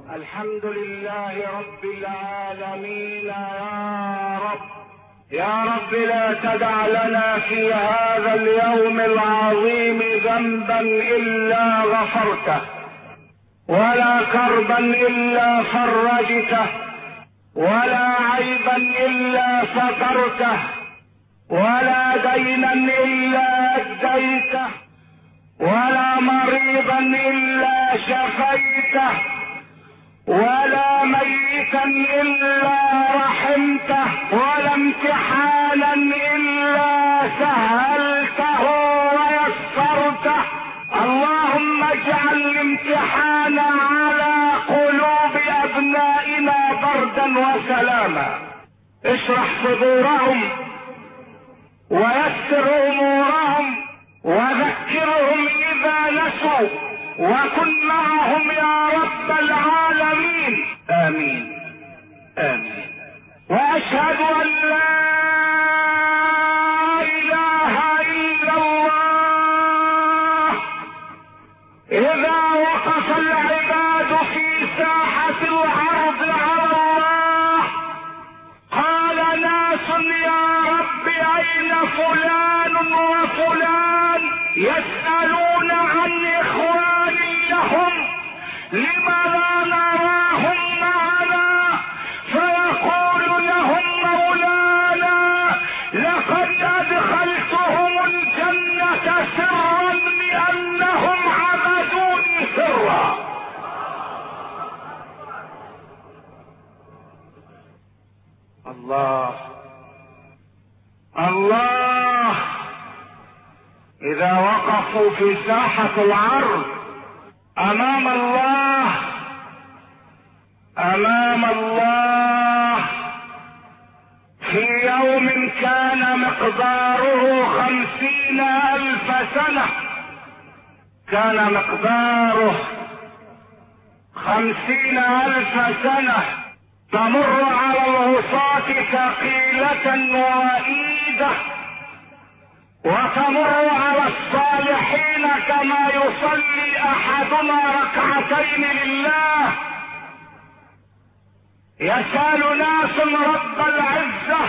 الحمد لله رب العالمين. يا رب لا تدع لنا في هذا اليوم العظيم ذنبا الا غفرته، ولا كربا الا فرجته، ولا عيبا الا سترته، ولا دينا الا اديته، ولا مريضا الا شفيته، ولا ميتا الا رحمته، ولا امتحانا الا سهلته ويسرته. اللهم اجعل الامتحان على قلوب ابنائنا بردا وسلاما. اشرح صدورهم ويسر امورهم وذكرهم اذا نسوا، وكن معهم يا رب العالمين. امين امين. واشهد ان لا اله الا الله. اذا وقف العباد في ساحة العرض على الله قال ناس يا رب اين فلان وفلان، يسألون عن اخوان لهم لما لا نراهم معنا، فيقول لهم مولانا لقد ادخلتهم الجنة سرا لانهم عبدوني سرا. الله الله. اذا وقفوا في ساحة العرض امام الله في يوم كان مقداره 50,000 سنة، كان مقداره 50,000 سنة، تمر على العصاة ثقيلة وإيدة، وتمر على الصالحين كما يصلي احدنا ركعتين لله. يسأل ناس رب العزة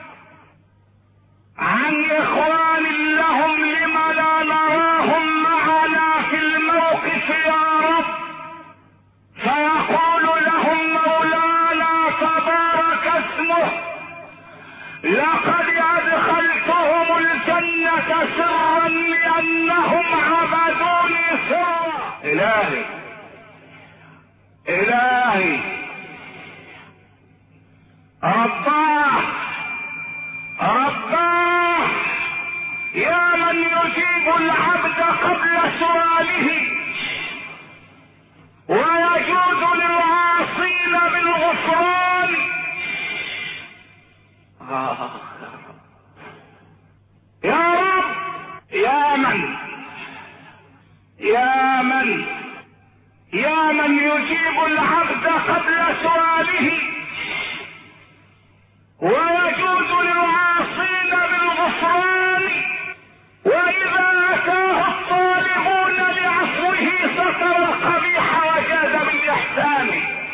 عن اخوان لهم لما لا نراهم معنا في الموقف يا رب، فيقول لهم مولانا تبارك اسمه لقد ادخلتهم الجنة سرا لانهم عبدوني سرا. الهي الهي رباه رباه، يا من يجيب العبد قبل سؤاله ويجود للعاصين بالغفران. يا رب يا من يجيب العبد قبل سؤاله ويجوز للعاصين بالغفران، واذا اتاه الطالبون لعفوه ستر القبيح وجاد بالاحسان.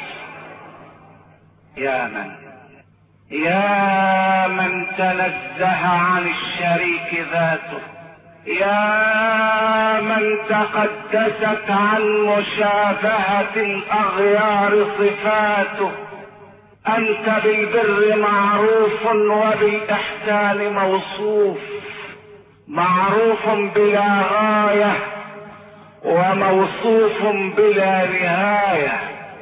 يا من تنزه عن الشريك ذاته، يا من تقدست عن مشابهة الاغيار صفاته. انت بالبر معروف وبالاحسان موصوف، معروف بلا غاية وموصوف بلا نهاية،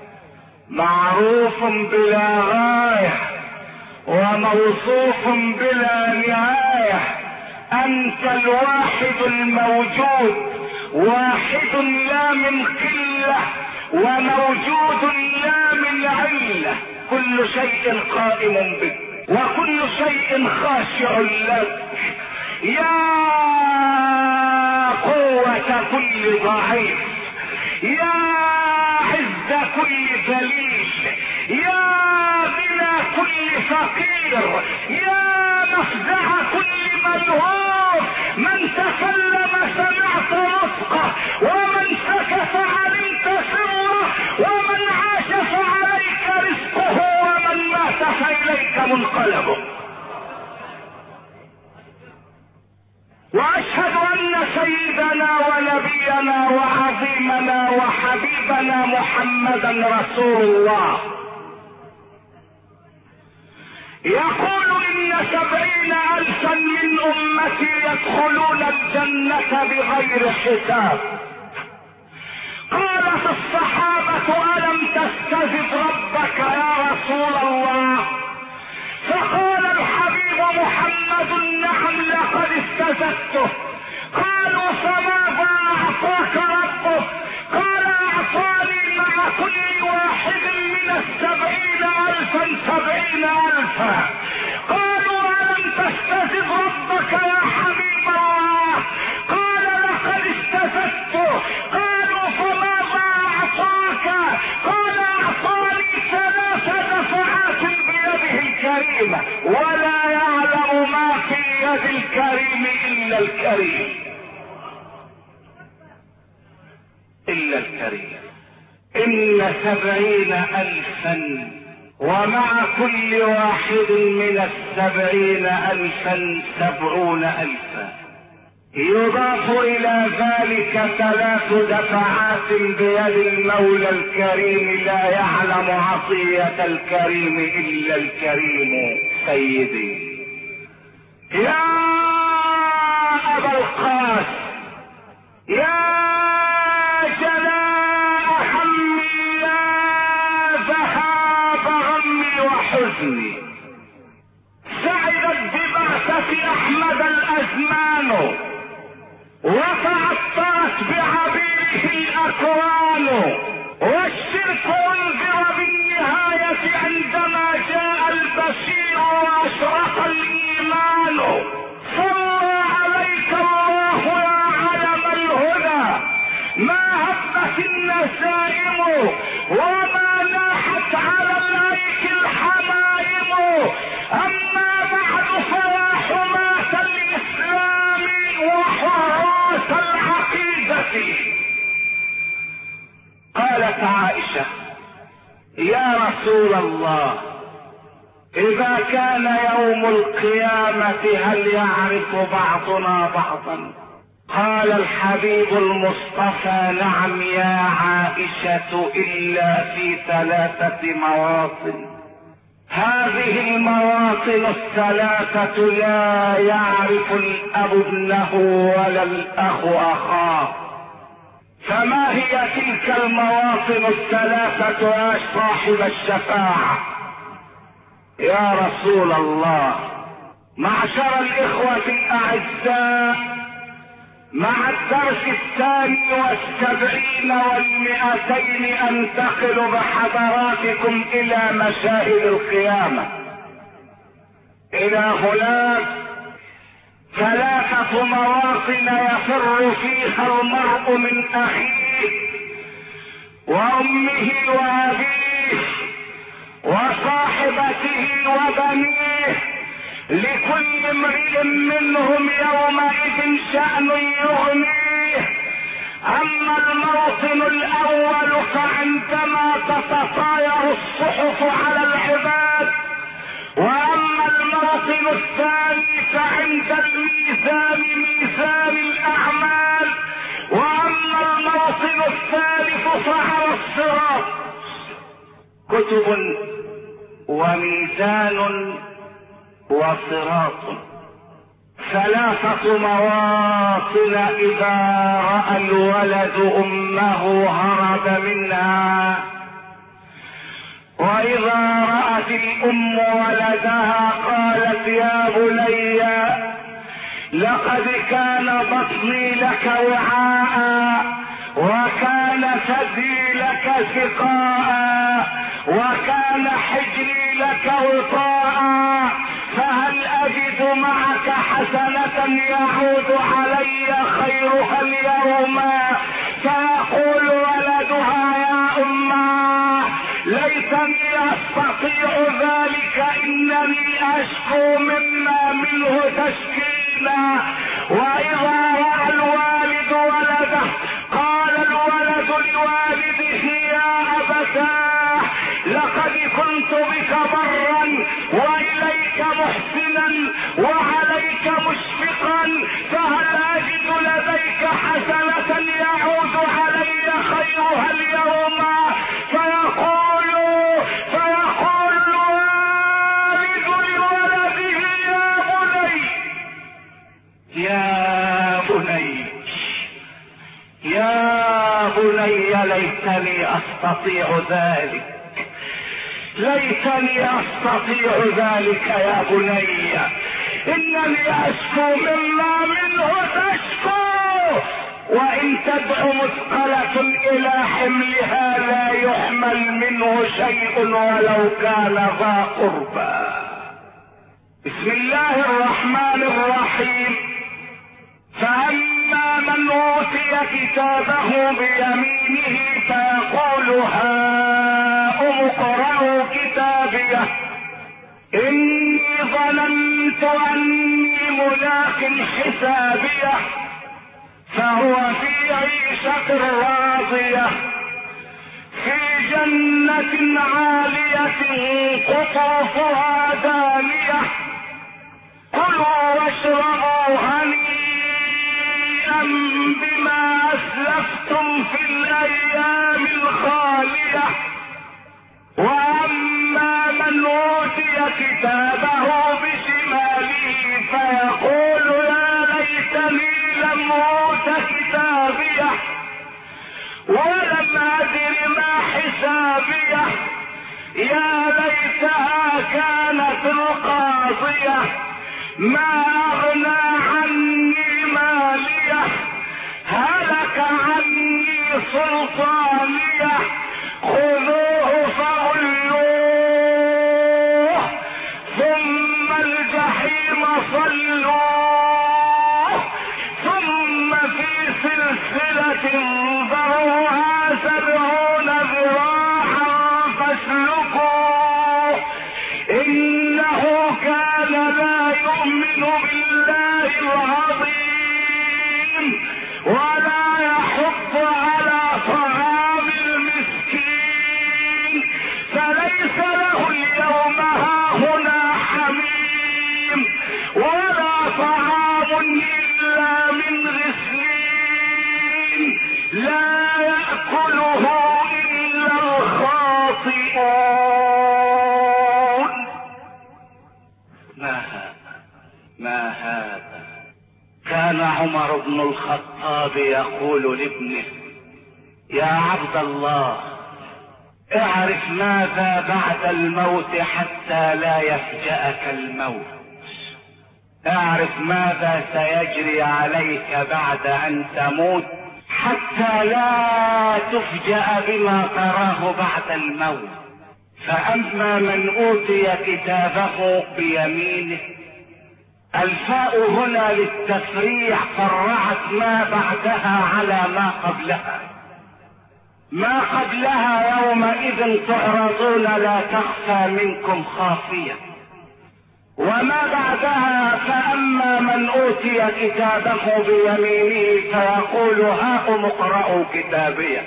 معروف بلا غاية وموصوف بلا نهاية. انت الواحد الموجود، واحد لا من قلة وموجود لا من علة. كل شيء قائم بك وكل شيء خاشع لك. يا قوة كل ضعيف، يا عز كل ذليل، يا غنى كل فقير، يا مفزع كل ملهوف. من تكلم سمعت نطقه، ومن سكت علمت سره، ومن عاش واليك منقلبه. واشهد ان سيدنا ونبينا وعظيمنا وحبيبنا محمدا رسول الله يقول ان 70,000 من امتي يدخلون الجنة بغير حساب. قالت الصحابة الم تستزد ربك يا رسول الله؟ فقال الحبيب محمد نعم لقد استزدته. قالوا فماذا اعطاك ربك؟ قال اعطاني مع كل واحد من 70,000 70,000. قالوا الم تستزد ربك يا حبيب الله؟ قال لقد استزدته. قالوا فماذا اعطاك؟ قال اعطاني 3 دفعات بيده الكريمة، ولا يعلم ما في يد الكريم الا الكريم، الا الكريم. ان 70,000 ومع كل واحد من 70,000 70,000. يضاف الى ذلك 3 دفعات بيد المولى الكريم، لا يعلم عطية الكريم الا الكريم. سيدي يا ابا القاسم، يا جلاء همي، يا ذهاب غمي وحزني، سعدت ببعثة احمد الازمان، وتعطرت بعبيره الاكوان، والشرك انذر بالنهاية عندما جاء البشير واشرق الايمان. صلى عليك الله يا علم الهدى، ما هبت النسائم وما لاحت على الايك الحمائم. اما بعد فيا حماة الاسلام وحراس العقيدة. قالت عائشة يا رسول الله اذا كان يوم القيامة هل يعرف بعضنا بعضا؟ قال الحبيب المصطفى نعم يا عائشة الا في 3 مواطن. هذه المواطن 3 لا يعرف الاب ابنه ولا الاخ اخاه. فما هي تلك المواطن 3 يا صاحب الشفاعة؟ يا رسول الله، معشر الاخوة الاعزاء، مع الدرس 72 و200 انتقل بحضراتكم الى مشاهد القيامة. الى هناك 3 مواطن يفر فيها المرء من اخيه وامه وابيه وصاحبته وبنيه. لكل امرئ منهم يومئذ شأن يغنيه. اما الموطن الاول فعندما تتطاير الصحف على العباد، واما الموطن الثاني فعند الميزان ميزان الاعمال، واما الموطن الثالث فعلى الصراط. كتب وميزان وصراط، 3 مواطن اذا رأى الولد امه هرب منها، واذا رأت الام ولدها قالت يا بني لقد كان بطني لك وعاء، وكان ثدي لك سقاء، وكان حجري لك وطاء، فهل اجد معك حسنة يعود علي خيرها اليوم؟ فيقول ولدها يا اماه ليتني استطيع ذلك، انني اشكو مما منه تشكينا. واذا راى الوالد ولده قال الولد لوالده يا ابتاه لقد كنت بك برا محسنا وعليك مشفقا، فهل اجد لديك حسنة يعود علي خيرها اليوم؟ فيقول الوالد لولده يا بني ليتني استطيع ذلك، ليتني استطيع ذلك يا بني، انني اشكو مما منه تشكو، وان تدع مثقلة الى حملها لا يحمل منه شيء ولو كان ذا قربى. بسم الله الرحمن الرحيم. فاما من اوتي كتابه بيمينه فيقول هاؤم اقرءوا كتابيه اني ظننت اني ملاق حسابيه فهو في عيشة راضية في جنة عالية قطوفها دانية كلوا واشربوا هنيئا بما اسلفتم في الايام الخالية. واما من اوتي كتابه بشماله فيقول يا ليتني لم اوت كتابيه ولم ادر ما حسابيه يا ليتها كانت القاضية ما اغنى عني ماليه هلك عني سلطانيه خذوه فغلوه ثم الجحيم صلوه ثم في سلسلة ذرعها 70 ذراعا فاسلكوه انه كان لا يؤمن بالله العظيم ولا يحض على طعام المسكين فليس له اليوم هاهنا حميم ولا طعام الا من غسلين لا يأكله الا الخاطئون. ما هذا؟ كان عمر بن الخطاب يقول لابنه يا عبد الله اعرف ماذا بعد الموت حتى لا يفجأك الموت، اعرف ماذا سيجري عليك بعد ان تموت حتى لا تفجأ بما تراه بعد الموت. فاما من اوتي كتابه بيمينه، الفاء هنا للتفريع فرعت ما بعدها على ما قبلها. ما قبلها يومئذ تعرضون لا تخفى منكم خافية، وما بعدها فاما من اوتي كتابه بيمينه فيقول هاؤم اقرءوا كتابيه.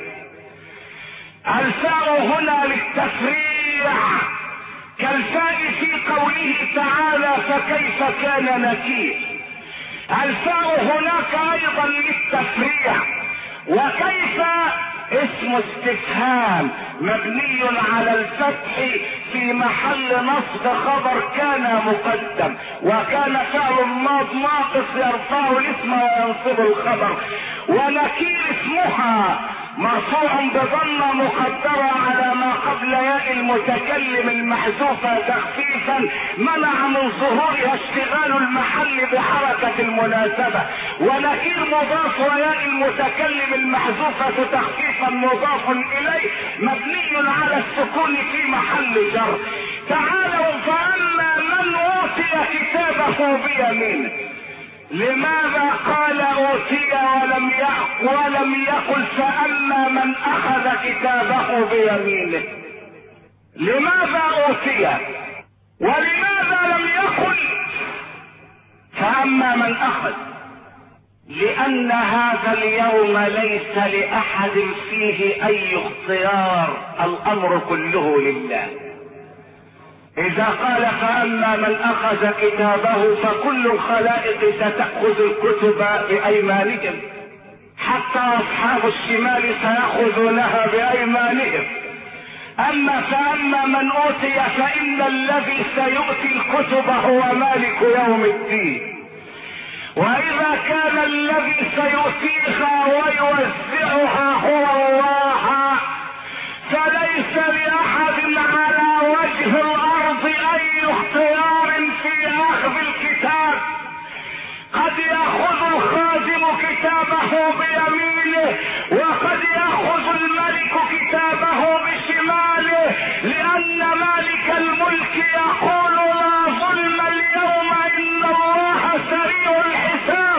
الفاء هنا للتفريع كالفاء في قوله تعالى فكيف كان نكير. الفاء هناك ايضا للتفريع، وكيف اسم استفهام مبني على الفتح في محل نصب خبر كان مقدم، وكان فعل ماض ناقص يرفع الاسم وينصب الخبر. ونكير اسمها مرفوع بضمه مقدره على ما قبل ياء المتكلم المحذوفه تخفيفا منع من ظهورها اشتغال المحل بحركه المناسبه. ونكير مضاف وياء المتكلم المحذوفه تخفيفا مضاف اليه مبني على السكون في محل جر. تعالوا فاما من اوتي كتابه بيمينه. لماذا قال اوتي ولم يقل فاما من اخذ كتابه بيمينه؟ لماذا اوتي ولماذا لم يقل فاما من اخذ؟ لان هذا اليوم ليس لاحد فيه اي اختيار، الامر كله لله. اذا قال فاما من اخذ كتابه فكل الخلائق ستأخذ الكتب بايمانهم، حتى اصحاب الشمال سيأخذونها بايمانهم. فاما من اوتي فان الذي سيؤتي الكتب هو مالك يوم الدين. واذا كان الذي سيؤتيها ويوزعها هو الله، فليس لاحد على وجه الارض اي اختيار في اخذ الكتاب. قد ياخذ الخازن كتابه بيمينه، وقد ياخذ الملك كتابه بشماله، لان مالك الملك يقول لا ظلم اليوم ان الله سريع الحساب.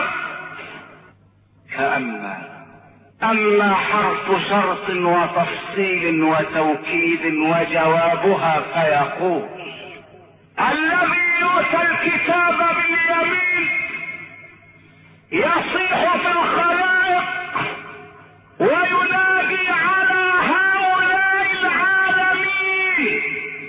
اما حرف شرط وتفصيل وتوكيد وجوابها فيقول الذي يؤتى الكتاب باليمين يصيح في الخلائق وينادي على هؤلاء العالمين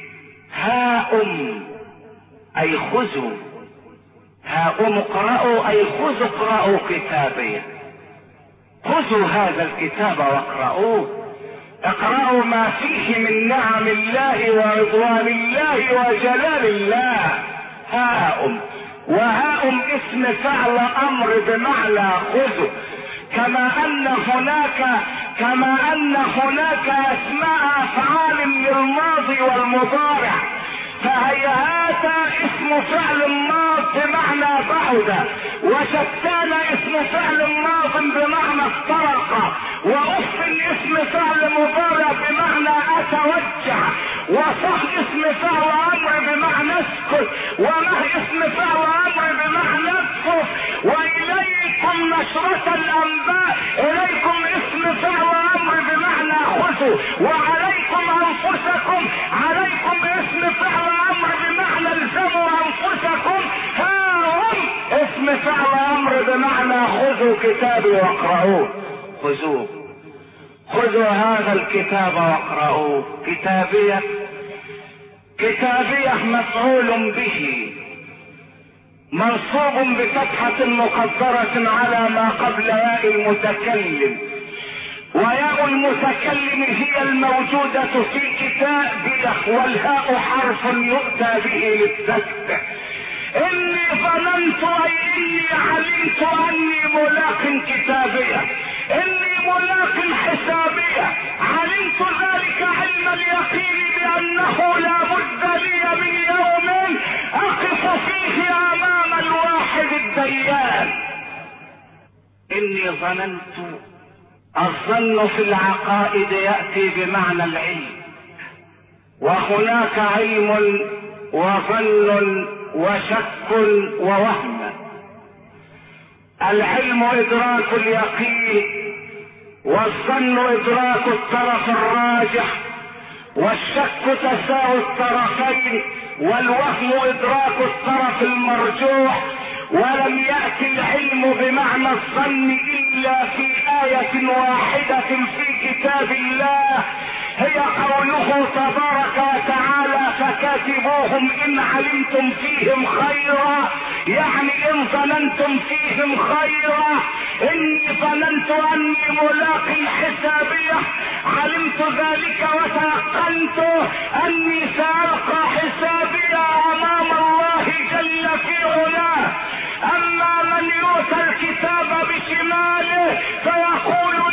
هاؤم اي خذوا، هاؤم اقرأوا اي خذوا اقرأوا كتابي، خذوا هذا الكتاب واقرأوه، اقرأوا ما فيه من نعم الله ورضوان الله وجلال الله. هاؤم، وهاؤم اسم فعل امر بمعنى خذوا، كما ان هناك اسماء افعال للماضي والمضارع، فهيهات اسم فعل ماض بمعنى بعد، وشتان اسم فعل ماض بمعنى افترق، واف اسم فعل مضارع بمعنى اتوجه، وصح اسم فعل امر بمعنى اسكت، ومه اسم فعل امر بمعنى اكفر، واليكم نشرة الانباء، اليكم اسم فعل امر بمعنى خذوا، وعليكم انفسكم، عليكم اسم فعل امر بمعنى الزموا انفسكم، هاهم اسم فعل امر بمعنى خذوا كتابي واقرأوه. خذوا هذا الكتاب واقرأوه. كتابية مفعول به منصوب بفتحة مقدرة على ما قبل ياء المتكلم، وياء المتكلم هي الموجودة في كتابية، والهاء حرف يؤتى به للتسبيح. اني ظننت اي اني علمت اني ملاق كتابية، اني ملاق حسابية، علمت ذلك علم اليقين بانه لا بد لي من يوم اقف فيه امام الواحد الديان. اني ظننت، الظن في العقائد يأتي بمعنى العلم، وهناك علم وظن وشك ووهم. العلم ادراك اليقين، والظن ادراك الطرف الراجح، والشك تساوي الطرفين، والوهم ادراك الطرف المرجوح. ولم يأتي العلم بمعنى الظن الا في آية واحدة في كتاب الله، هي قوله تبارك وتعالى فكاتبوهم ان علمتم فيهم خيرا، يعني ان ظننتم فيهم خيرا. اني ظننت اني ملاق حسابية، علمت ذلك وتيقنت اني سألقى حسابية امام الله جل في علاه. اما من يؤتى الكتاب بشماله فيقول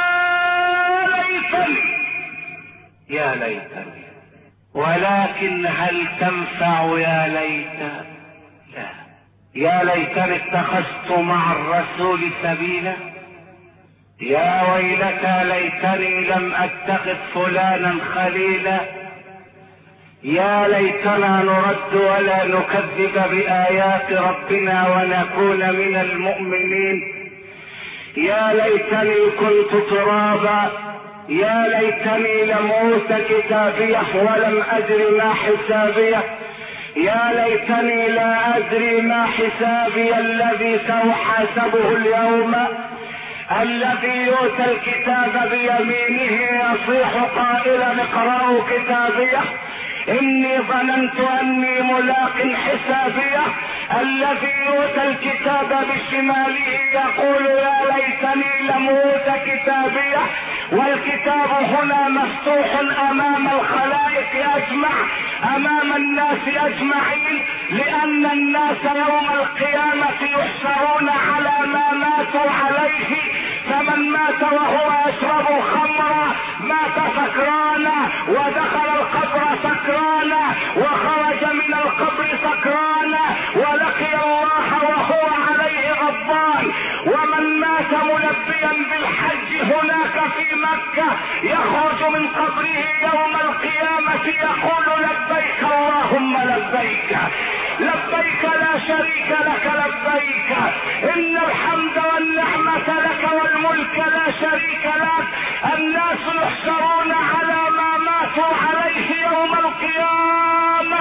يا ليتني، ولكن هل تنفع يا ليت؟ لا. يا ليتني اتخذت مع الرسول سبيلا، يا ويلتى ليتني لم اتخذ فلانا خليلا، يا ليتنا نرد ولا نكذب بآيات ربنا ونكون من المؤمنين، يا ليتني كنت ترابا، يا ليتني لم اوت كتابيه ولم ادر ما حسابيه، يا ليتني لا ادري ما حسابي الذي سأحاسبه اليوم. الذي يؤتى الكتاب بيمينه يصيح قائلا اقرأوا كتابيه، إني ظننت أني ملاق حسابيه. الذي يؤتى الكتاب بشماله يقول يا ليتني لم أوت كتابيه. والكتاب هنا مفتوح أمام الخلائق أجمع، أمام الناس أجمعين، لأن الناس يوم القيامة يحشرون على ما ماتوا عليه. فمن مات وهو يشرب الخمر مات سكرانا، ودخل القبر سكرانا، وخرج من القبر سكرانا، ولقي الله وهو عليه غضبان. ومن مات ملبيا بالحج هناك في مكة يخرج من قبره يوم القيامة يقول لبيك اللهم لبيك، لبيك لا شريك لك لبيك، إن الحمد والنعمة لك والملك لا شريك لك. الناس يحشرون على ما ماتوا عليه يوم القيامة.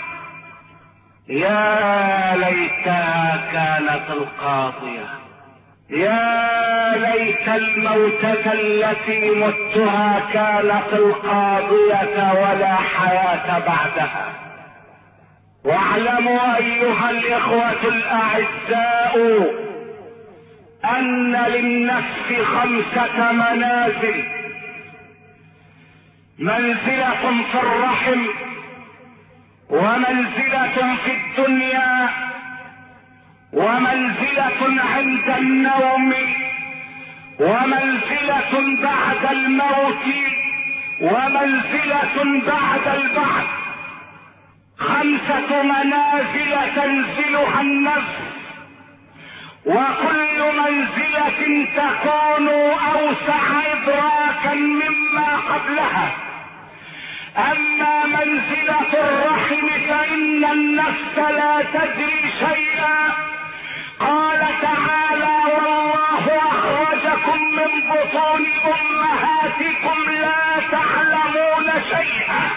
يا ليتها كانت القاضية، يا ليت الموتة التي متها كانت القاضية ولا حياة بعدها. واعلموا ايها الاخوة الاعزاء ان للنفس 5 منازل: منزلة في الرحم، ومنزلة في الدنيا، ومنزلة عند النوم، ومنزلة بعد الموت، ومنزلة بعد البعث. 5 منازل تنزلها النفس، وكل منزلة تكون اوسع ادراكا مما قبلها. اما منزلة الرحم فان النفس لا تدري شيئا. قال تعالى والله اخرجكم من بطون امهاتكم لا تعلمون شيئا.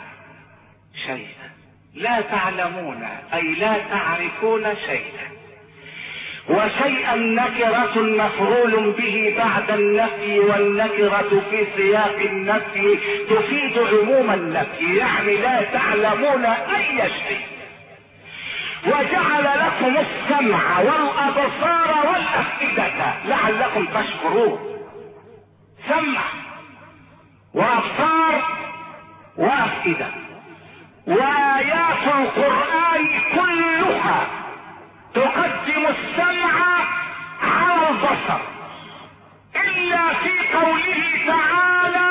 لا تعلمون اي لا تعرفون شيئا. وشيئا نكرة مفعول به بعد النفي، والنكرة في سياق النفي تفيد عموم النفي، يعني لا تعلمون اي شيء. وجعل لكم السمع والابصار والافئدة لعلكم تشكرون. سمع وابصار وافئدة. وايات القرآن كلها تقدم السمع على البصر، الا في قوله تعالى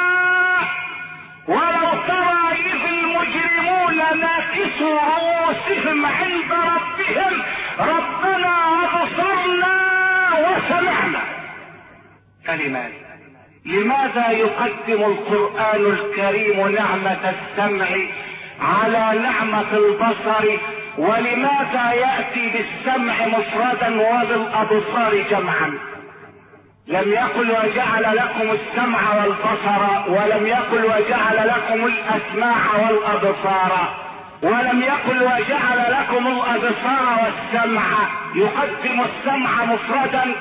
ولو ترى اذ المجرمون ناكسوا رؤوسهم عند ربهم ربنا ابصرنا وسمعنا. كلمات. لماذا يقدم القرآن الكريم نعمة السمع على نعمة البصر؟ ولماذا يأتي بالسمع مفردا وبالأبصار جمعا؟ لم يقل وجعل لكم السمع والبصر، ولم يقل وجعل لكم الأسماع والأبصار، ولم يقل وجعل لكم الأبصار والسمع. يقدم السمع مفردا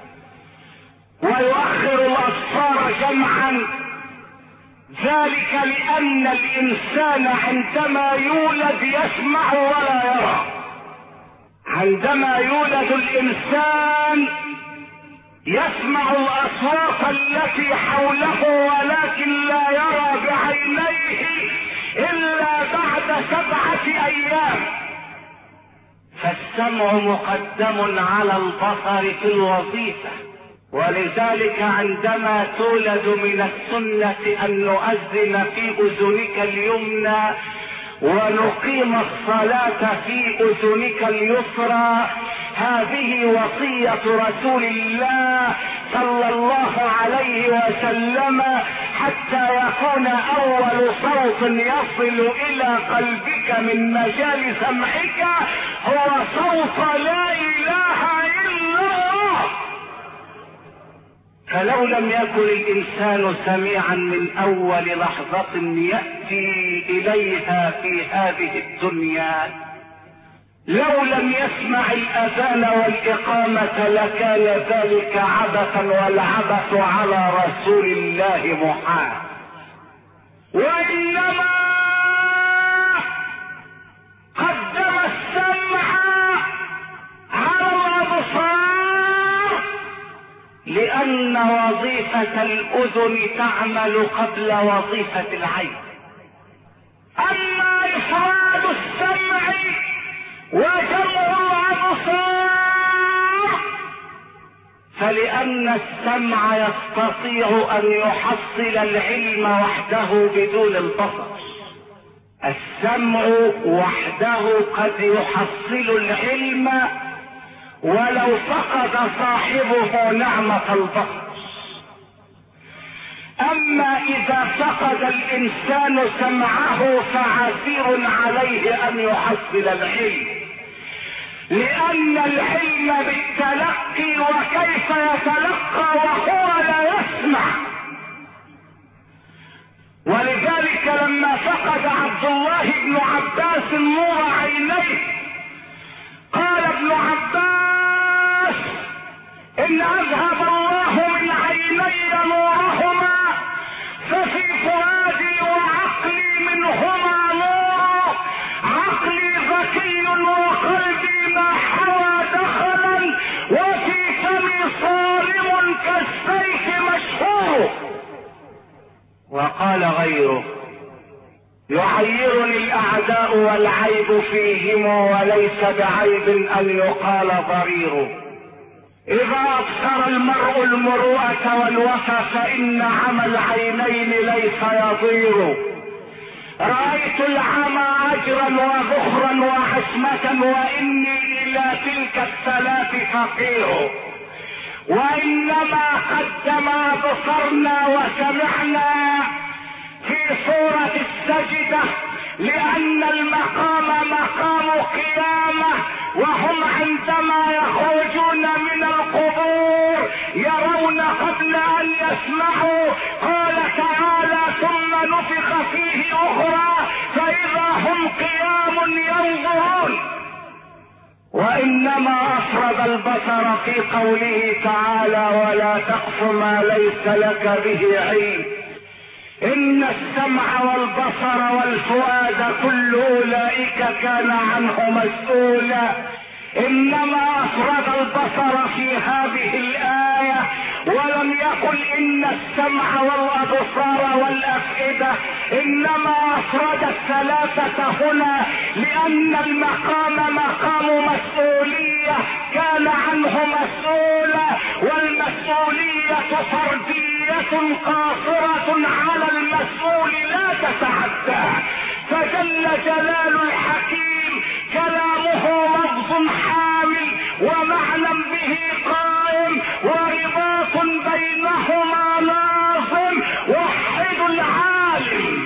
ويؤخر الأبصار جمعا، ذلك لأن الإنسان عندما يولد يسمع ولا يرى. عندما يولد الإنسان يسمع الأصوات التي حوله ولكن لا يرى بعينيه إلا بعد 7 أيام. فالسمع مقدم على البصر في الوظيفة، ولذلك عندما تولد من السنة أن نؤذن في أذنك اليمنى ونقيم الصلاة في أذنك اليسرى. هذه وصية رسول الله صلى الله عليه وسلم، حتى يكون أول صوت يصل إلى قلبك من مجال سمعك هو صوت لا إله إلا الله. فلو لم يكن الإنسان سميعا من أول لحظة يأتي إليها في هذه الدنيا، لو لم يسمع الأذان والإقامة لكان ذلك عبثا، والعبث على رسول الله محال. وإنما وظيفة الأذن تعمل قبل وظيفة العين. أما إفراد السمع وجمع الأبصار فلأن السمع يستطيع أن يحصل العلم وحده بدون البصر. السمع وحده قد يحصل العلم ولو فقد صاحبه نعمة البصر. أما إذا فقد الإنسان سمعه فعسير عليه أن يحصل العلم، لأن العلم بالتلقي، وكيف يتلقى وهو لا يسمع؟ ولذلك لما فقد عبد الله بن عباس نور عينيه قال ابن عباس: إن أذهب الله من عيني نورهما ففي فؤادي وعقلي منهما نور، عقلي ذكي وقلبي ما حوى دخلا، وفي فمي صارم كالسيف مشهور. وقال غيره: يعيرني الأعداء والعيب فيهم وليس بعيب أن يقال ضرير. إذا أبصر المرء المروءة والوفى فإن عمى العينين ليس يضير. رأيت العمى أجرا وذخرا وعصمة، وإني إلى تلك الثلاث فقير. وإنما قدم بصرنا وسمعنا في سورة السجدة لأن المقام مقام قيامة، وهم عندما يخرجون من القبور يرون قبل أن يسمعوا. قال تعالى: ثم نفخ فيه أخرى فإذا هم قيام ينظرون. وإنما أفرد البصر في قوله تعالى: ولا تقف ما ليس لك به علم. إن السمع والبصر والفؤاد كل أولئك كان عنه مسؤولا. إنما أفرد البصر في هذه الآية ولم يقل إن السمع والأبصار والأفئدة، إنما أفرد الثلاثة هنا لأن المقام مقام مسؤولية كان عنه مسؤولا، والمسؤولية فردية قاصرة على المسؤول لا تتعدى. فجل جلال الحكيم كلامه لفظ حامل ومعنى به قائم ورباط بينهما لازم. وحد العالم.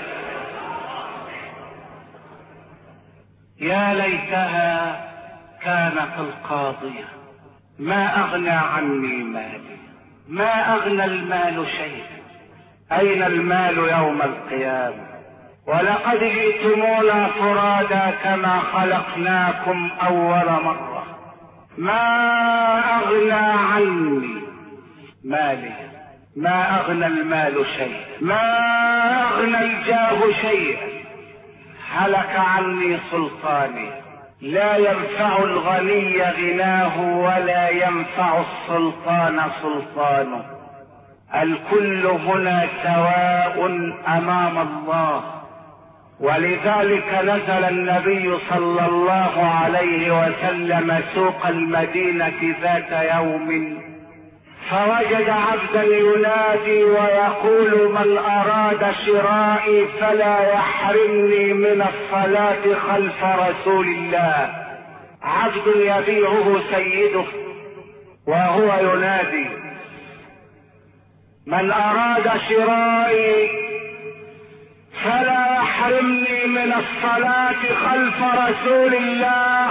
يا ليتها كانت القاضية ما أغنى عني مالي. ما أغنى المال شيئا. أين المال يوم القيامة؟ ولقد جئتمونا فرادا كما خلقناكم أول مرة. ما أغنى عني مالي. ما أغنى المال شيئا. ما أغنى الجاه شيئا. هلك عني سلطاني. لا ينفع الغني غناه ولا ينفع السلطان سلطانه. الكل هنا سواء أمام الله. ولذلك نزل النبي صلى الله عليه وسلم سوق المدينة ذات يوم فوجد عبدا ينادي ويقول: من أراد شرائي فلا يحرمني من الصلاة خلف رسول الله. عبد يبيعه سيده وهو ينادي: من أراد شرائي فلا يحرمني من الصلاة خلف رسول الله.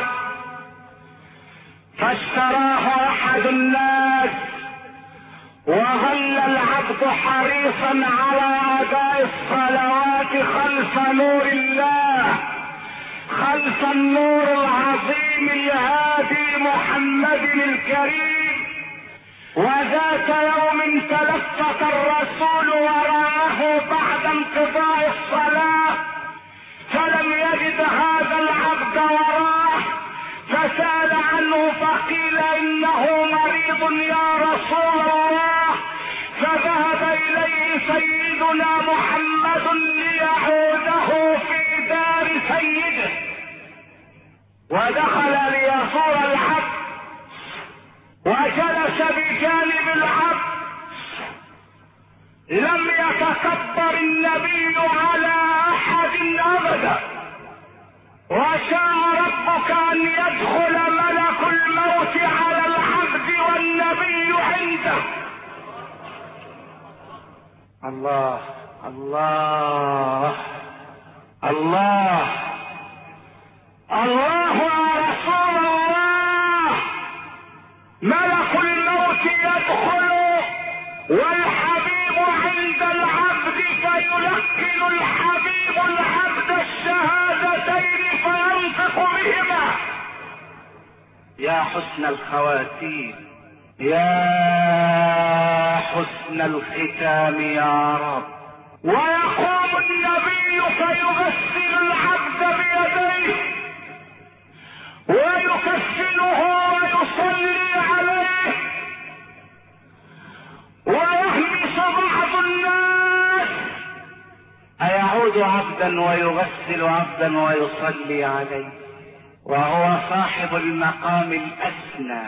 فاشتراه أحد الناس وظل العبد حريصا على أداء الصلوات خلف نور الله، خلف النور العظيم الهادي محمد الكريم. وذات يوم تلفت الرسول وراءه بعد انقضاء الصلاة فلم يجد هذا العبد وراه، فسأل عنه فقيل: إنه مريض يا رسول الله. صورة العبد وجلس بجانب العبد لم يتكبر النبي على احد ابدا. وشاء ربك ان يدخل ملك الموت على العبد والنبي عنده. الله الله الله الله يا رسول الله. ملك الموت يدخل والحبيب عند العبد فيلقن الحبيب العبد الشهادتين فينطق بهما. يا حسن الخواتيم، يا حسن الختام يا رب. ويقوم النبي فيغسل العبد بيديه ويكفنه ويصلي عليه. ويهمس بعض الناس أيعود عبدا ويغسل عبدا ويصلي عليه وهو صاحب المقام الأسنى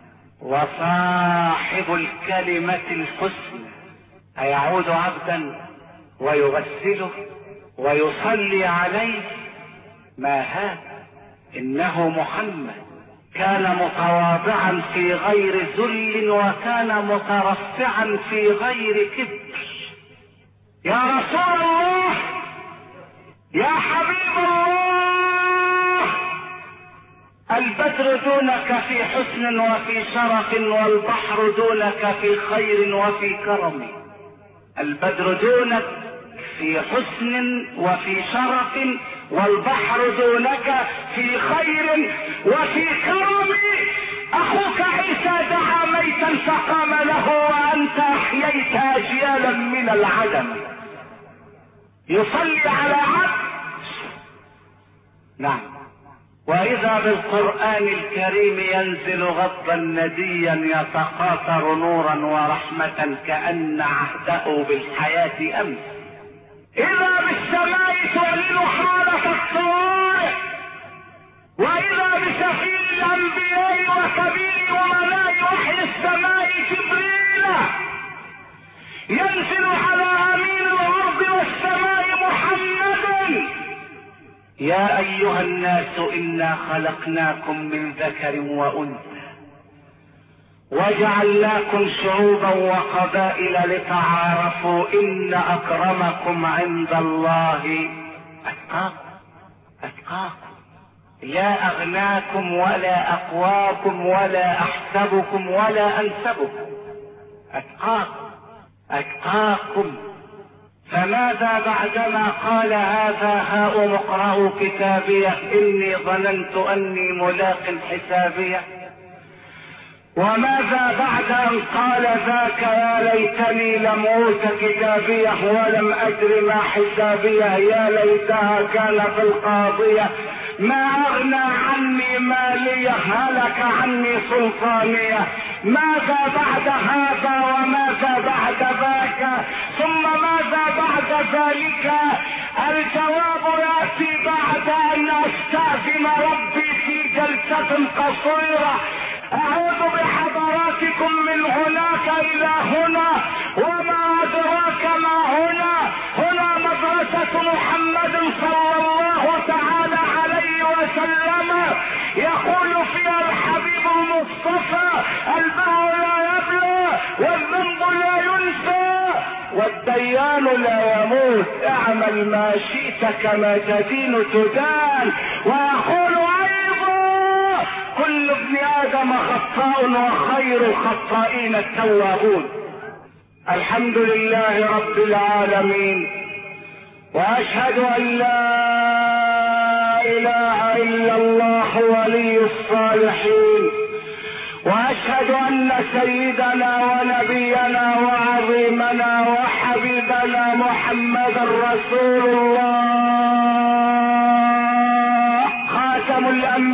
وصاحب الكلمة الحسنى. أيعود عبدا ويغسله ويصلي عليه؟ ما هذا؟ إنه محمد كان متواضعا في غير ذل وكان مترفعا في غير كبر. يا رسول الله، يا حبيب الله، البدر دونك في حسن وفي شرف والبحر دونك في خير وفي كرم. البدر دونك في حسن وفي شرف والبحر دونك في خير وفي كرم. اخوك عيسى دعا ميتا فقام له وانت احييت اجيالا من العدم. يصلي على عبد. نعم. واذا بالقرآن الكريم ينزل غضا نديا يتقاطر نورا ورحمة كأن عهده بالحياة امس. اذا بالسماء تعلن حالة الطوارئ. واذا بسفير الانبياء وكبير امناء وحي السماء جبريل ينزل على امين الارض والسماء محمد. يا ايها الناس انا خلقناكم من ذكر وانثى وجعلناكم شعوبا وقبائل لتعارفوا ان اكرمكم عند الله اتقاكم. لا اغناكم ولا اقواكم ولا احسبكم ولا انسبكم. اتقاكم. فماذا بعدما قال هذا هاؤم اقرأوا كتابيه اني ظننت اني ملاق حسابيه؟ وماذا بعد ان قال ذاك يا ليتني لم اوت كتابيه ولم ادر ما حسابيه يا ليتها كانت القاضيه ما اغنى عني ماليه هلك عني سلطانيه. ماذا بعد هذا وماذا بعد ذاك ثم ماذا بعد ذلك؟ الجواب ياتي بعد ان استاذن ربي في جلسة قصيرة. اعوذ بحضراتكم من هناك الى هنا وما ادراك ما هنا. هنا مدرسة محمد صلى الله تعالى عليه وسلم يقول فيها الحبيب المصطفى البر لا يبلى والذنب لا ينسى والديان لا يموت. اعمل ما شئت كما تدين تدان. ويقول ايضا كل ابن ادم خطاء وخير الخطائين التوابون. الحمد لله رب العالمين واشهد ان لا اله الا الله ولي الصالحين واشهد ان سيدنا ونبينا وعظيمنا وحبيبنا محمدا رسول الله خاتم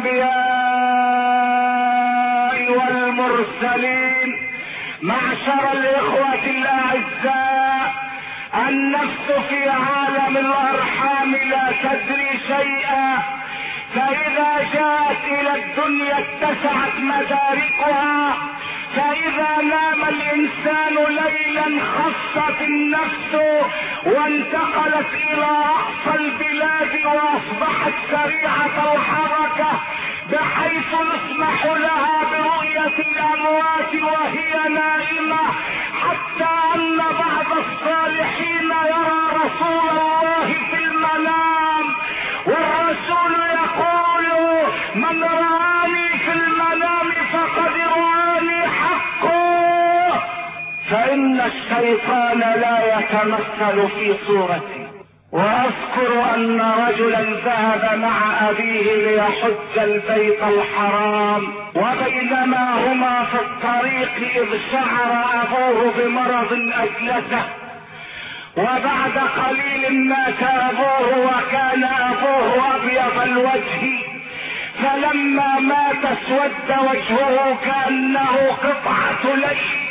الانبياء والمرسلين. معشر الاخوة الاعزاء، النفس في عالم الارحام لا تدري شيئا فإذا جاءت إلى الدنيا اتسعت مداركها، فإذا نام الإنسان ليلا خصت النفس وانتقلت إلى أقصى البلاد وأصبحت سريعة الحركة بحيث يسمح لها برؤية الأموات وهي نائمة، حتى أن بعض الصالحين يرى رسول الله في المنام، والرسول يقول: من رآني في المنام فقد رآني حقه. فإن الشيطان لا يتمثل في صورتي. واذكر ان رجلا ذهب مع ابيه ليحج البيت الحرام، وبينما هما في الطريق اذ شعر ابوه بمرض اجلسه، وبعد قليل مات ابوه، وكان ابوه ابيض الوجه، فلما مات اسود وجهه كأنه قطعة ليل.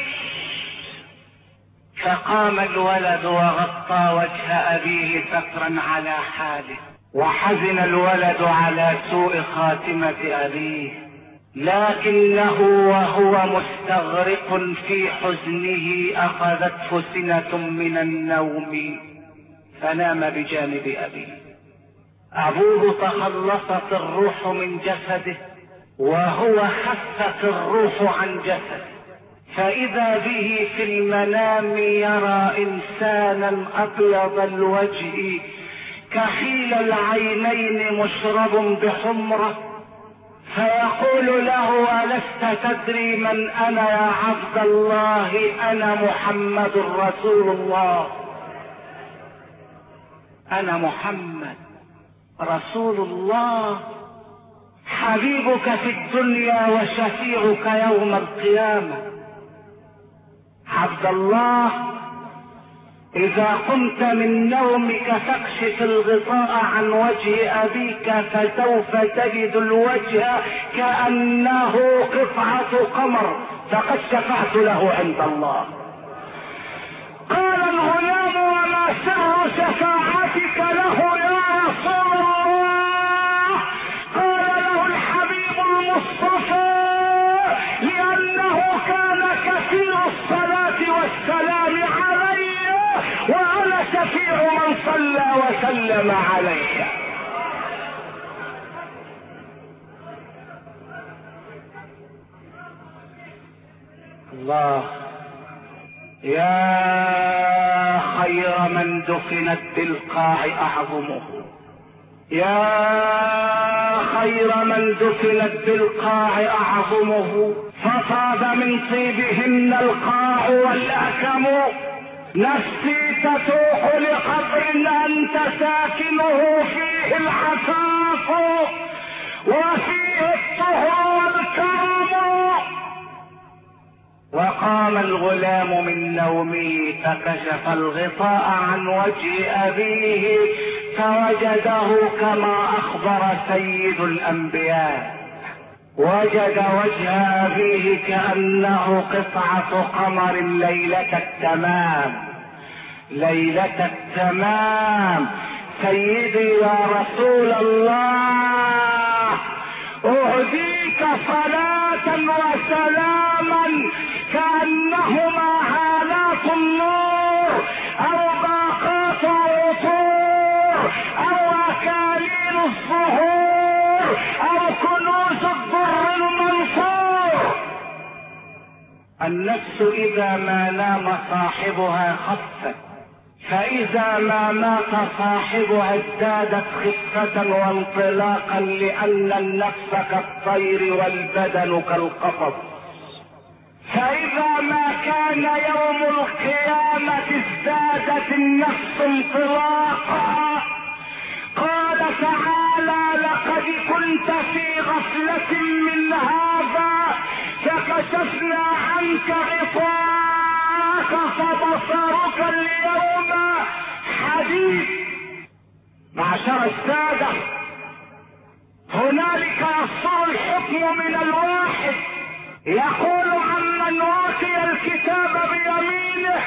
فقام الولد وغطى وجه ابيه سترا على حاله، وحزن الولد على سوء خاتمة ابيه، لكنه وهو مستغرق في حزنه اخذته سنة من النوم فنام بجانب ابيه. ابوه تخلصت الروح من جسده وهو خفت الروح عن جسده، فإذا به في المنام يرى إنسانا أبيض الوجه كحيل العينين مشرب بحمرة، فيقول له: ألست تدري من أنا يا عبد الله؟ أنا محمد رسول الله، أنا محمد رسول الله، حبيبك في الدنيا وشفيعك يوم القيامة. عبد الله، إذا قمت من نومك فاكشف الغطاء عن وجه أبيك فسوف تجد الوجه كأنه قطعة قمر، فقد شفعت له عند الله. قال الغلام: وما سر شفاعتك له يا رسول الله؟ قال له: الحبيب المصطفى، لأنه كان كثير الصلاة والسلام علي، وأنا شفيع من صلى وسلم علي. الله. يا خير من دفنت بالقاع أعظمه، يا خير من دفنت بالقاع أعظمه، فطاب من طيبهن القاع والأكم، نفسي تتوق لقبر أنت ساكنه فيه العفاف وفيه الطهر والكرم. وقام الغلام من نومه فكشف الغطاء عن وجه أبيه فوجده كما أخبر سيد الأنبياء، وجد وجه أبيه كأنه قطعة قمر ليلة التمام، ليلة التمام. سيدي يا رسول الله، أهديك صلاة وسلاما كأنهما هالات النور أو باقات عطور أو أكاليل الزهور أو كنوز الضر المنصور. النفس إذا ما نام صاحبها خفت، فإذا ما مات صاحبها ازدادت خفة وانطلاقا، لأن النفس كالطير والبدن كالقفص. فإذا ما كان يوم القيامة ازدادت النفس انطلاقا. قال تعالى: لقد كنت في غفلة من هذا فكشفنا عنك غطاءك فبصرك اليوم حديد. معشر السادة، هنالك يصدر الحكم من الواحد يقول عمن أوتي الكتاب بيمينه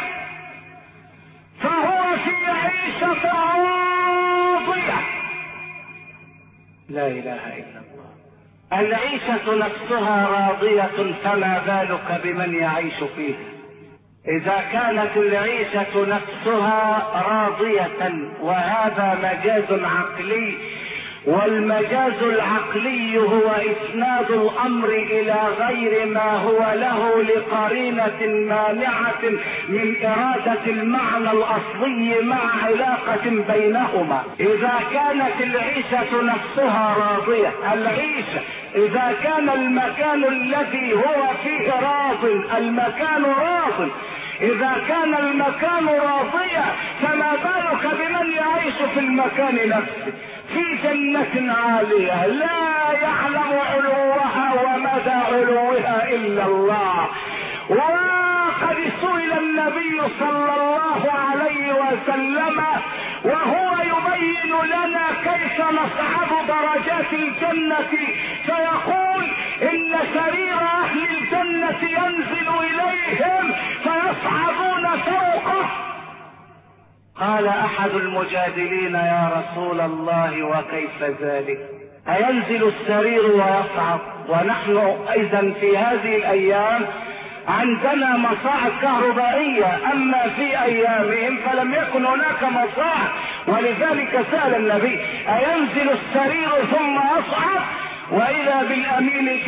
فهو في عيشة راضية، لا اله الا الله. العيشة نفسها راضية، فما بالك بمن يعيش فيها. اذا كانت العيشة نفسها راضية، وهذا مجاز عقلي، والمجاز العقلي هو اسناد الامر الى غير ما هو له لقرينة مانعة من ارادة المعنى الاصلي مع علاقة بينهما. اذا كانت العيشة نفسها راضية، العيشة اذا كان المكان الذي هو فيه راض، المكان راض، اذا كان المكان راضيا، فما بالك بمن يعيش في المكان نفسه، في جنة عالية لا يعلم علوها ومدى علوها الا الله. وقد سئل النبي صلى الله عليه وسلم وهو يبين لنا كيف نصعد درجات الجنة، فيقول ان سرير اهل الجنة ينزل اليهم فيصعدون فوقه. قال احد المجادلين: يا رسول الله وكيف ذلك؟ اينزل السرير ويصعد؟ ونحن ايضا في هذه الايام عندنا مصاعد كهربائية، اما في ايامهم فلم يكن هناك مصاعد، ولذلك سأل النبي: اينزل السرير ثم يصعد؟ واذا بالامين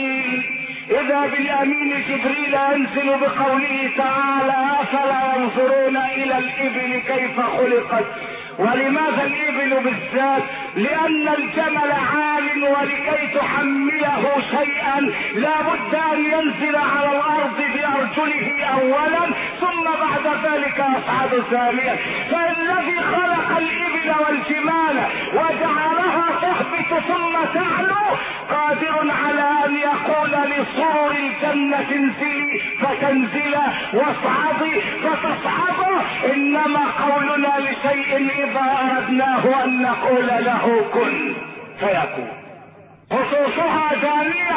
جبريل ينزل بقوله تعالى: افلا ينظرون الى الابل كيف خلقت. ولماذا الابل بالذات؟ لان الجمل عال، ولكي تحمله شيئا لا بد ان ينزل على الارض بارجله اولا، ثم بعد ذلك يصعد ثانيا. فالذي خلق الابل والجمال وجعلها تهبط ثم تعلو قادر على ان يقول لصور الجنة انزلي فتنزل، واصعدي فتصعد. انما قولنا لشيء اذا اردناه ان نقول له كن فيكون. خصوصها دانية،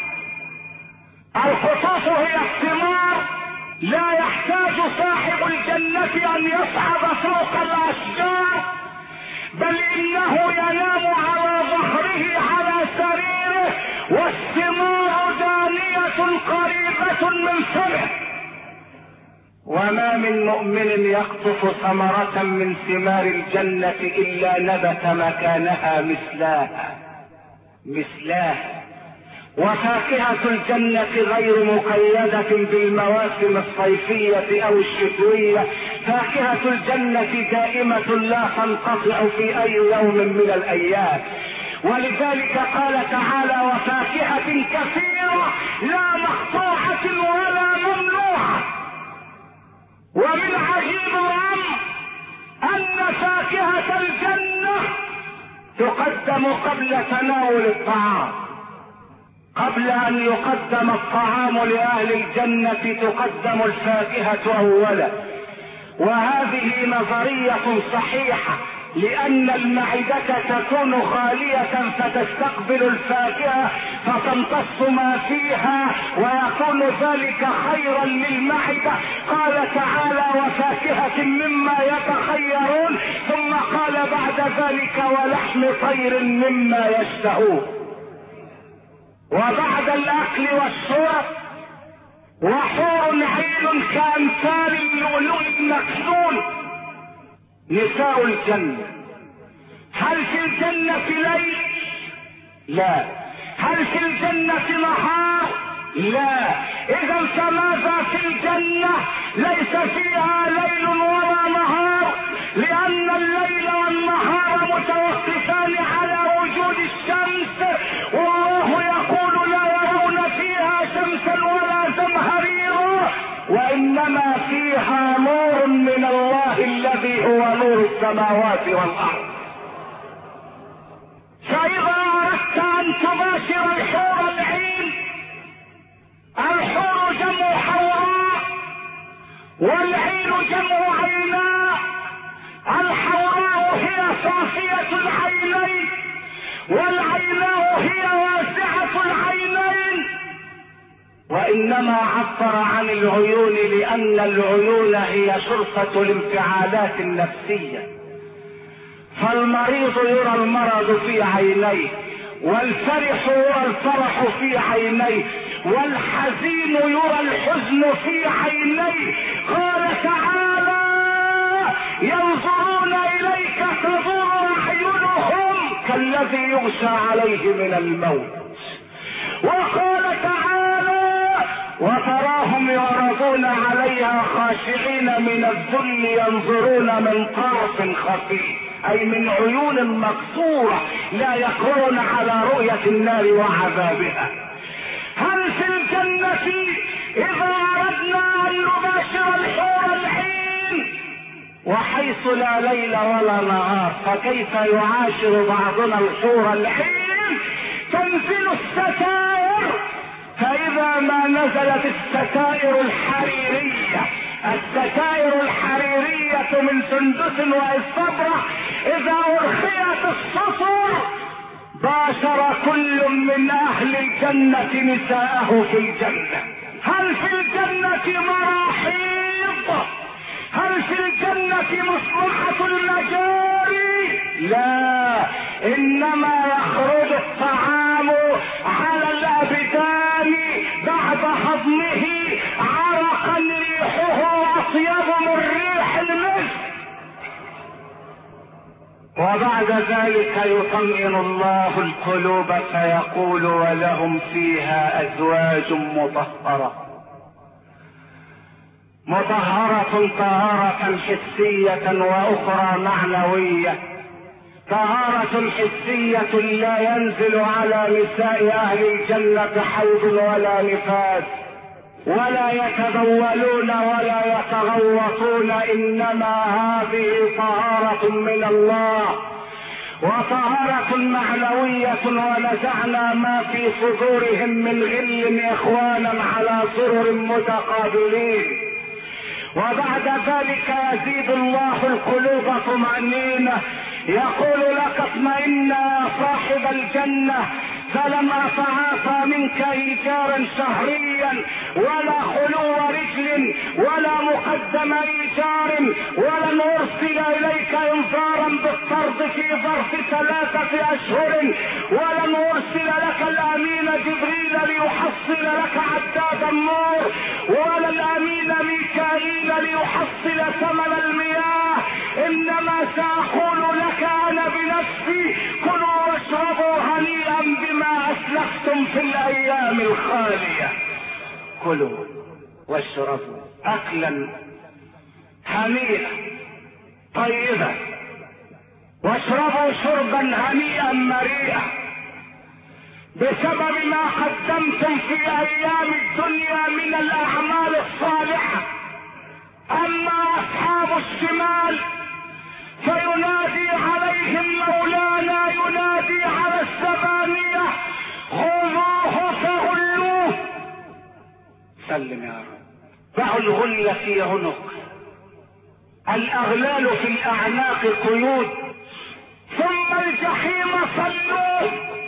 الخصوص هي الثمار، لا يحتاج صاحب الجنة ان يصعد فوق الاشجار، بل انه ينام على ظهره على سريره، والثمار دانية قريبة من فمه. وما من مؤمن يقطف ثمرة من ثمار الجنة الا نبت مكانها مثلاها. وفاكهة الجنة غير مقيدة بالمواسم الصيفية او الشتوية، فاكهة الجنة دائمة لا تنقطع في اي يوم من الايام. ولذلك قال تعالى: وفاكهة كثيرة لا مقطوعة ولا ممنوعة. ومن عجيب الامر ان فاكهة الجنة تقدم قبل تناول الطعام. قبل ان يقدم الطعام لاهل الجنة تقدم الفاكهة اولا. وهذه نظرية صحيحة، لان المعدة تكون خالية فتستقبل الفاكهة فتمتص ما فيها، ويكون ذلك خيرا للمعدة. قال تعالى: وفاكهة مما يتخيرون، ثم قال بعد ذلك: ولحم طير مما يشتهون. وبعد الاكل والشرب وحور عين كامثال اللؤلؤ المكنون نساء الجنة. هل في الجنة ليل؟ لا. هل في الجنة نهار؟ لا. اذا فماذا في الجنة؟ ليس فيها ليل ولا نهار، لان الليل والنهار متوقفان على وجود الشمس، والله يقول: لا يرون فيها شمسا ولا زمهريرا، وانما فيها نور من الله الذي هو نور السماوات والارض. فاذا اردت ان تباشر الحور العين، الحور جمع حوراء والعين جمع عيناء. الحوراء هي صافية العينين، والعيناء هي واسعة العينين. وانما عبر عن العيون لان العيون هي شرطة الانفعالات النفسية، فالمريض يرى المرض في عينيه، والفرح يرى الفرح في عينيه، والحزين يرى الحزن في عينيه. قال تعالى: ينظرون إليك تدور أعينهم كالذي يغشى عليه من الموت. وقال تعالى: وتراهم يعرضون عليها خاشعين من الذل ينظرون من طرف خفي، أي من عيون مكسورة لا يقرون على رؤية النار وعذابها. هل في الجنة إذا أردنا أن نباشر الحور العين وحيث لا ليل ولا نهار، فكيف يعاشر بعضنا الحور العين؟ تنزل الستائر، فإذا ما نزلت الستائر الحريرية، الستائر الحريرية من سندس واستبرق، إذا أرخيت السطر باشر كل من أهل الجنة نساءه في الجنة. هل في الجنة مراحيض؟ هل في الجنة مصلحة المجاري؟ لا، إنما يخرج الطعام على الأبدان بعد هضمه عرقا ريحه أطيب من ريح المسك. وبعد ذلك يطمئن الله القلوب فيقول: ولهم فيها أزواج مطهرة طهارة حسية وأخرى معنوية. طهارة حسية لا ينزل على نساء أهل الجنة حيض ولا نفاس، ولا يتبولون ولا يتغوطون، إنما هذه طهارة من الله وطهارة معنوية. ونزعنا ما في صدورهم من غل إخوانا على سرر متقابلين. وبعد ذلك يزيد الله القلوب طمأنينة، يقول لك: اطمئن يا صاحب الجنة، فلم أتعاطى منك إيجارا شهريا ولا خلو رجل ولا مقدم إيجار، ولن أرسل إليك إنذارا بالطرد في ظرف 3 أشهر، ولن أرسل لك الأمين جبريل ليحصل لك عداد النور، ولا الأمين ميكائيل ليحصل ثمن المياه، إنما سأقول لك أنا بنفسي: كلوا واشربوا هنيئا بما أسلفتم في الأيام الخالية. كلوا واشربوا أكلا هنيئا طيبا، واشربوا شربا هنيئا مريئا بسبب ما قدمتم في أيام الدنيا من الأعمال الصالحة. أما أصحاب الشمال فينادي عليهم مولانا، ينادي على السبانية: خذوه فغلوه. سلم يا رب. ضعوا الغل في عنق، الأغلال في الأعناق قيود، ثم الجحيم صلوه،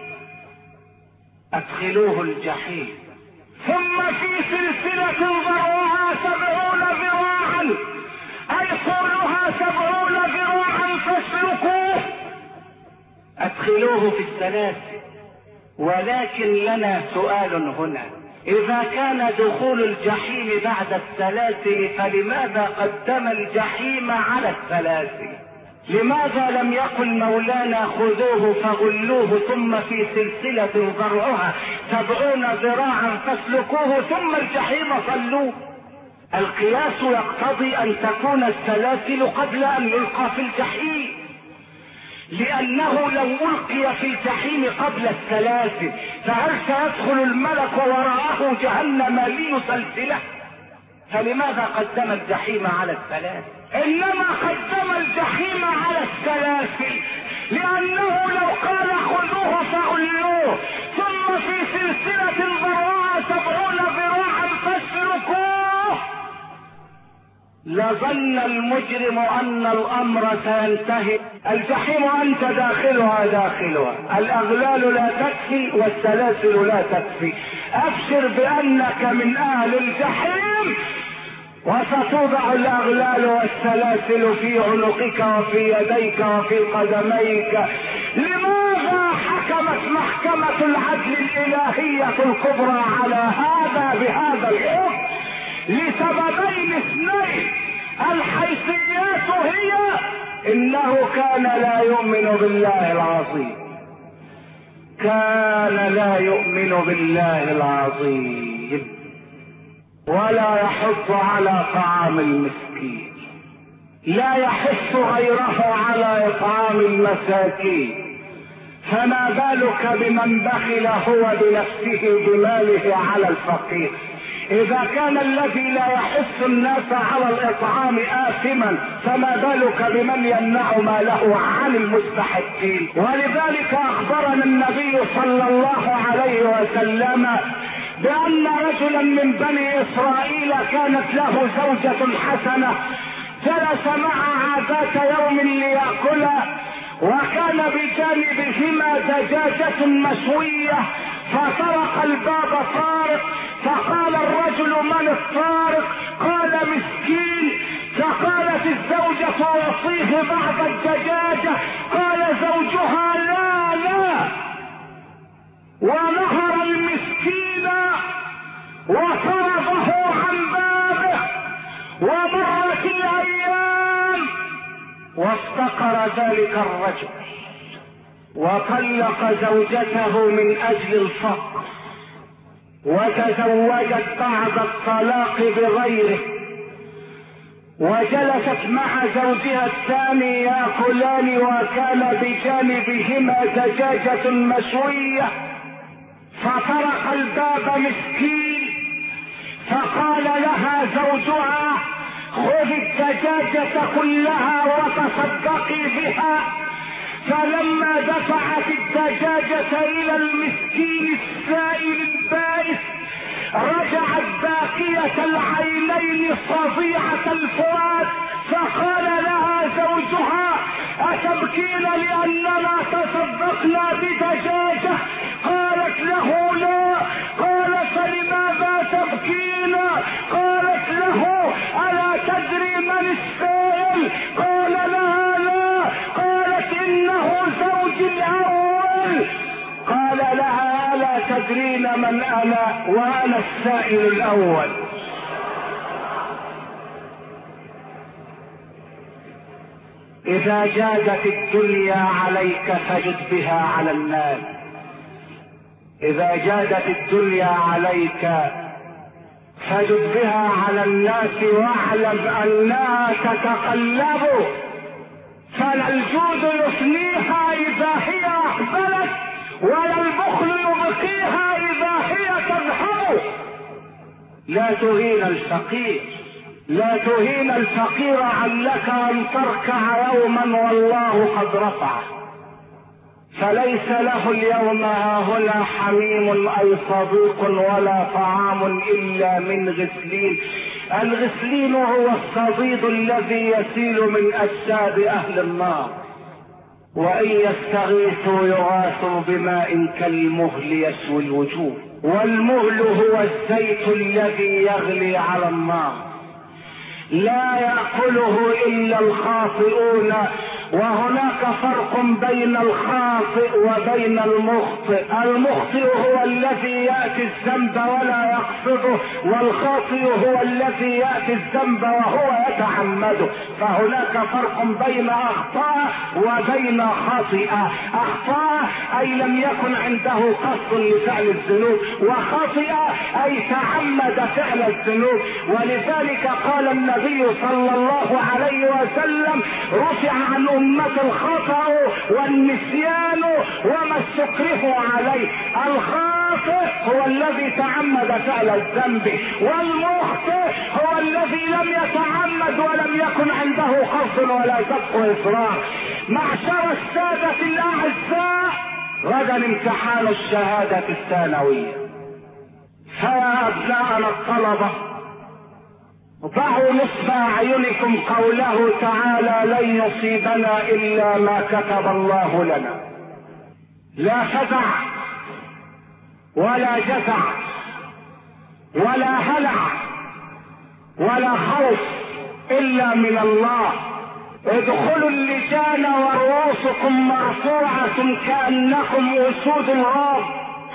أدخلوه الجحيم، ثم في سلسلة ذرعها 70 ذراعا، أي طولها 70 ذراعا، فاسلكوه، أدخلوه في السلاسل. ولكن لنا سؤال هنا: إذا كان دخول الجحيم بعد السلاسل فلماذا قدم الجحيم على السلاسل؟ لماذا لم يقل مولانا: خذوه فغلوه، ثم في سلسلة ذرعها 70 ذراعا فاسلكوه، ثم الجحيم صلوه؟ القياس يقتضي أن تكون السلاسل قبل أن يلقى في الجحيم، لأنه لو ألقي في الجحيم قبل السلاسل فهل سيدخل الملك وراءه جهنم ليسلسله؟ فلماذا قدم الجحيم على السلاسل؟ إنما قدم الجحيم على السلاسل لأنه لو قال: خذوه فغلوه، ثم في سلسلة ذرعها 70 ذراعا فاسلكوه، لظن المجرم أن الأمر سينتهي. الجحيم أنت داخلها، الأغلال لا تكفي والسلاسل لا تكفي. أبشر بأنك من أهل الجحيم، وستوضع الأغلال والسلاسل في عنقك وفي يديك وفي قدميك. لماذا حكمت محكمة العدل الإلهية الكبرى على هذا بهذا الحكم؟ لسببين اثنين. الحيثيات هي انه كان لا يؤمن بالله العظيم، كان لا يؤمن بالله العظيم، ولا يحض على طعام المسكين، لا يحث غيره على اطعام المساكين. فما بالك بمن بخل هو بنفسه بماله على الفقير؟ اذا كان الذي لا يحث الناس على الاطعام آثما، فما بالك بمن يمنع ماله عن المستحقين؟ ولذلك اخبرنا النبي صلى الله عليه وسلم بان رجلا من بني اسرائيل كانت له زوجة حسنة، جلس معها ذات يوم ليأكل، وكان بجانبهما دجاجة مشوية، فطرق الباب طارق، فقال الرجل: من الطارق؟ قال: مسكين. فقالت الزوجة: وصيه بعض الدجاجة. قال زوجها: لا لا. ونهر المسكين وطرده عن بابه. ومرت الايام وافتقر ذلك الرجل وطلق زوجته من اجل الفقر، وتزوجت بعد الطلاق بغيره، وجلست مع زوجها الثاني ياكلان، وكان بجانبهما دجاجة مشوية، فطرق الباب مسكين، فقال لها زوجها: خذ الدجاجة كلها وتصدقي بها. فلما دفعت الدجاجة الى المسكين السائل البائس، رجعت باكية العينين فظيعة الفؤاد، فقال لها زوجها: أتبكين لأننا تصدقنا بدجاجة؟ قالت له: لا. قال: فلماذا تبكين؟ قالت له: ألا تدري من السائل؟ قال لها: لا. قالت: إنه زوجي الأول. قال لها: ألا تدرين من أنا وأنا السائل الأول؟ إذا جادت الدنيا عليك فجد بها على الناس. إذا جادت الدنيا عليك فجد بها على الناس، واعلم أنها تتقلب، فلا الجود يفنيها إذا هي أقبلت، ولا البخل يبقيها إذا هي تذهب. لا تهين الفقير، لا تهين الفقير، علك أن تركع يوما والله قد رفعه، فليس له اليوم هاهنا حميم أي صديق ولا طعام إلا من غسلين. الغسلين هو الصديد الذي يسيل من أجساد أهل النار، وإن يستغيثوا يغاثوا بماء كالمهل يسوي الوجوه، والمهل هو الزيت الذي يغلي على النار، لا يأكله إلا الخاطئون. وهناك فرق بين الخاطئ وبين المخطئ. المخطئ هو الذي يأتي الذنب ولا يقصده، والخاطئ هو الذي يأتي الذنب وهو يتعمده. فهناك فرق بين أخطاء وبين خاطئة. أخطاء أي لم يكن عنده قصد لفعل الذنوب، وخاطئة أي تعمد فعل الذنوب. ولذلك قال النبي صلى الله عليه وسلم: رفع عن أمة الخطأ والنسيان وما استكرهوا عليه. الخاطئ هو الذي تعمد فعل الذنب، والمخطئ هو الذي لم يتعمد ولم يكن عنده قصد ولا سبق وإصرار. معشر السادة الأعزاء، غدا امتحان الشهادة الثانوية، فيا أبناءنا الطلبة، ضعوا نصب أعينكم قوله تعالى: لن يصيبنا إلا ما كتب الله لنا. لا فزع ولا جزع ولا هلع ولا خوف الا من الله. ادخلوا اللجان ورؤوسكم مرفوعة كأنكم اسود الغاب،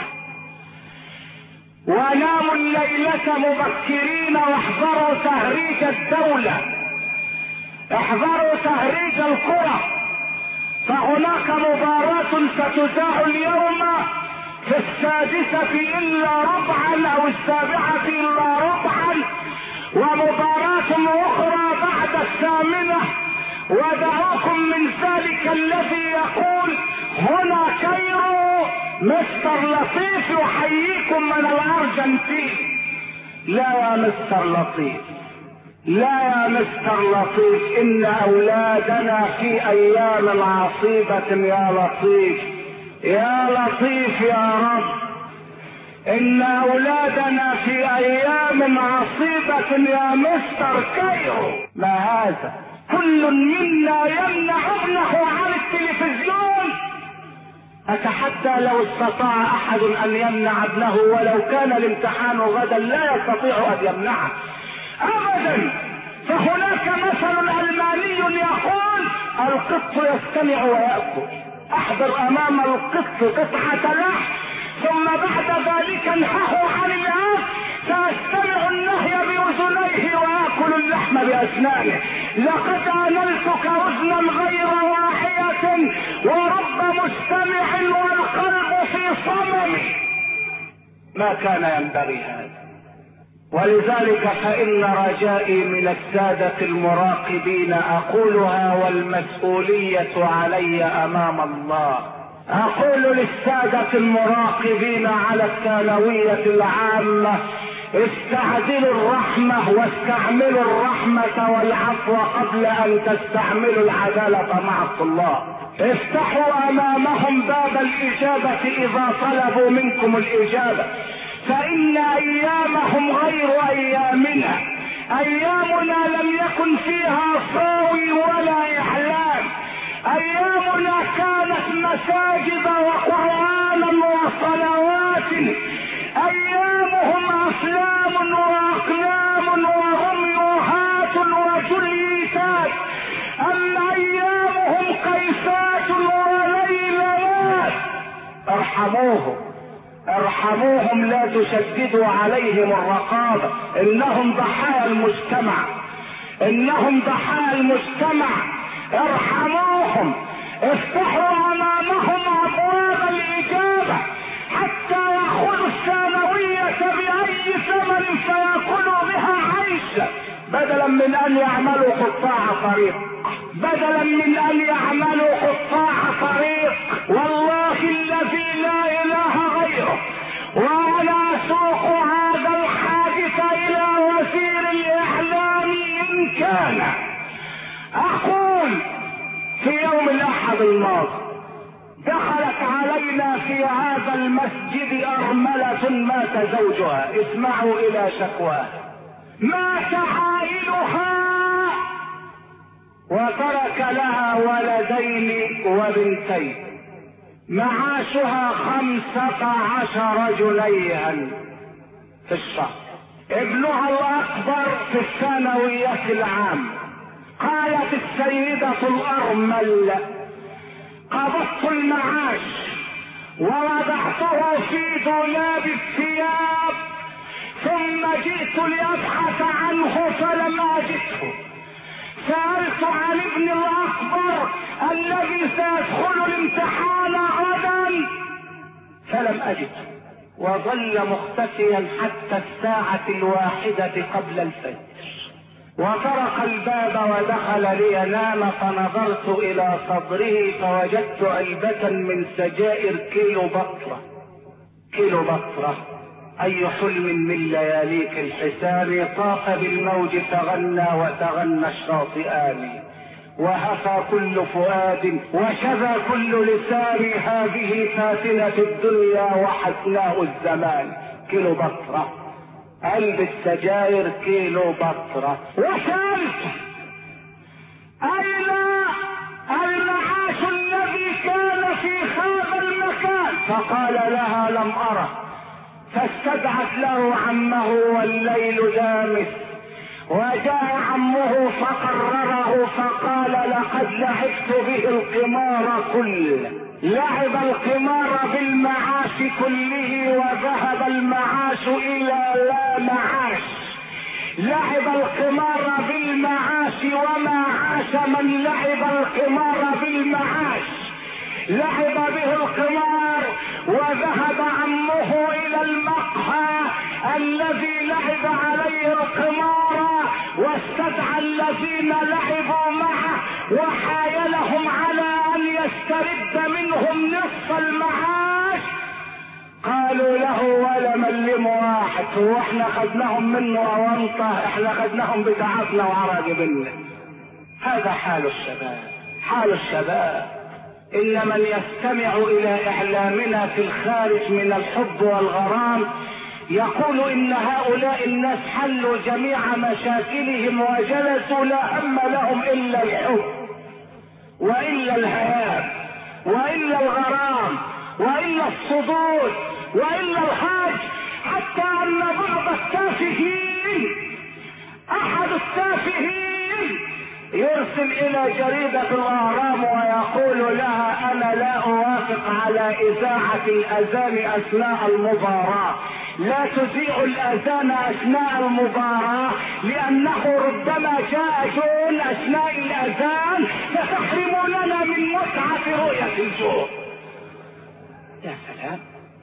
وناموا الليلة مبكرين واحذروا تهريج الدولة، احذروا تهريج القرى، فهناك مباراة ستذاع اليوم في 6 إلا ربعا او 7 إلا ربعا، ومباراة اخرى بعد 8. ودعوكم من ذلك الذي يقول هنا كايرو مستر لطيف يحييكم من الارجنتين. لا يا مستر لطيف، لا يا مستر لطيف، ان اولادنا في ايام عصيبة يا لطيف، يا لطيف يا رب، ان اولادنا في ايام عصيبة يا مستر كايرو. ما هذا؟ كل منا يمنع ابنه عن التلفزيون. اتحدى لو استطاع احد ان يمنع ابنه ولو كان الامتحان غدا، لا يستطيع ان يمنعه ابدا. فهناك مثل الماني يقول القط يستمع ويأكل. احضر امام القط قطعة لحم ثم بعد ذلك انهه عن الاكل، سيستمع النهي باذنيه ويأكل اللحم باسنانه. لقد انلتك اذنا غير واحية ورب مستمع والقلب في صمم. ما كان ينبغي هذا. ولذلك فإن رجائي من السادة المراقبين أقولها والمسؤولية علي أمام الله. أقول للسادة المراقبين على الثانوية العامة استعجلوا الرحمة واستعملوا الرحمة والعفو قبل أن تستعملوا العدالة مع الطلاب. افتحوا أمامهم باب الإجابة إذا طلبوا منكم الإجابة، فإن أيامهم غير أيامنا. أيامنا لم يكن فيها صاوي ولا إعلام، أيامنا كانت مساجد وقرآنا وصلوات. أيامهم أفلام وأقلام ورميوهات وجليسات، أما أيامهم قيسات وليلات. ارحموهم، ارحموهم، لا تشددوا عليهم الرقابة. انهم ضحايا المجتمع، انهم ضحايا المجتمع. ارحموهم، افتحوا امامهم ابواب الاجابة حتى يأخذوا الثانوية بأي ثمن فيأكلوا بها عيشا، بدلا من ان يعملوا قطاع طريق، بدلا من ان يعملوا قطاع طريق. والله الذي لا اله غيره، وانا اسوق هذا الحادث الى وزير الاعلام ان كان. اقول في يوم الاحد الماضي دخلت علينا في هذا المسجد ارملة مات زوجها، اسمعوا الى شكواها، مات عائلها وترك لها ولدين وبنتين، معاشها 15 جنيها في الشهر. ابنها الاكبر في الثانوية العام. قالت السيدة الارمل قبضت المعاش ووضعته في دولاب الثياب، ثم جئت لابحث عنه فلم اجده. سألت عن ابن الاكبر الذي سيدخل الامتحان غدا فلم اجده، وظل مختفيا حتى 1:01 قبل الفجر، وطرق الباب ودخل لينام. فنظرت الى صدره فوجدت علبة من سجائر كيلو بطرة. كيلو بطرة، اي حلم من لياليك الحسان، طاف بالموج تغنى وتغنى الشاطئان، وهفى كل فؤاد وشذى كل لسان، هذه فاتنة الدنيا وحسناء الزمان. كيلو بطرة، علبة سجاير كيلو بطرة. وسألت أين المعاش الذي كان في هذا المكان، فقال لها لم أره. فاستدعت له عمه والليل دامس وجاء عمه فقرره فقال لقد لعبت به القمار كله. لعب القمار بالمعاش كله وذهب المعاش الى لا معاش. لعب القمار بالمعاش وما عاش من لعب القمار بالمعاش. لعب به القمار وذهب عمه الى المقهى الذي لعب عليه القمار واستدعى الذين لعبوا معه وحايلهم على ان يسترد منهم نصف المعاش. قالوا له ولا ملم واحد، واحنا خدناهم منه اونطه، احنا خدناهم بتعبنا وعراقبنا. هذا حال الشباب، حال الشباب. ان من يستمع الى اعلامنا في الخارج من الحب والغرام يقول ان هؤلاء الناس حلوا جميع مشاكلهم وجلسوا لا هم لهم الا الحب والا الهيام والا الغرام والا الصدود والا الحاج. حتى ان بعض التافهين، احد التافهين يرسل الى جريدة الاهرام ويقول لها انا لا اوافق على اذاعة الاذان اثناء المباراة، لا تذيع الاذان اثناء المباراة لانه ربما جاء جون اثناء الاذان فتحرموننا من متعة رؤية الجون. يا سلام،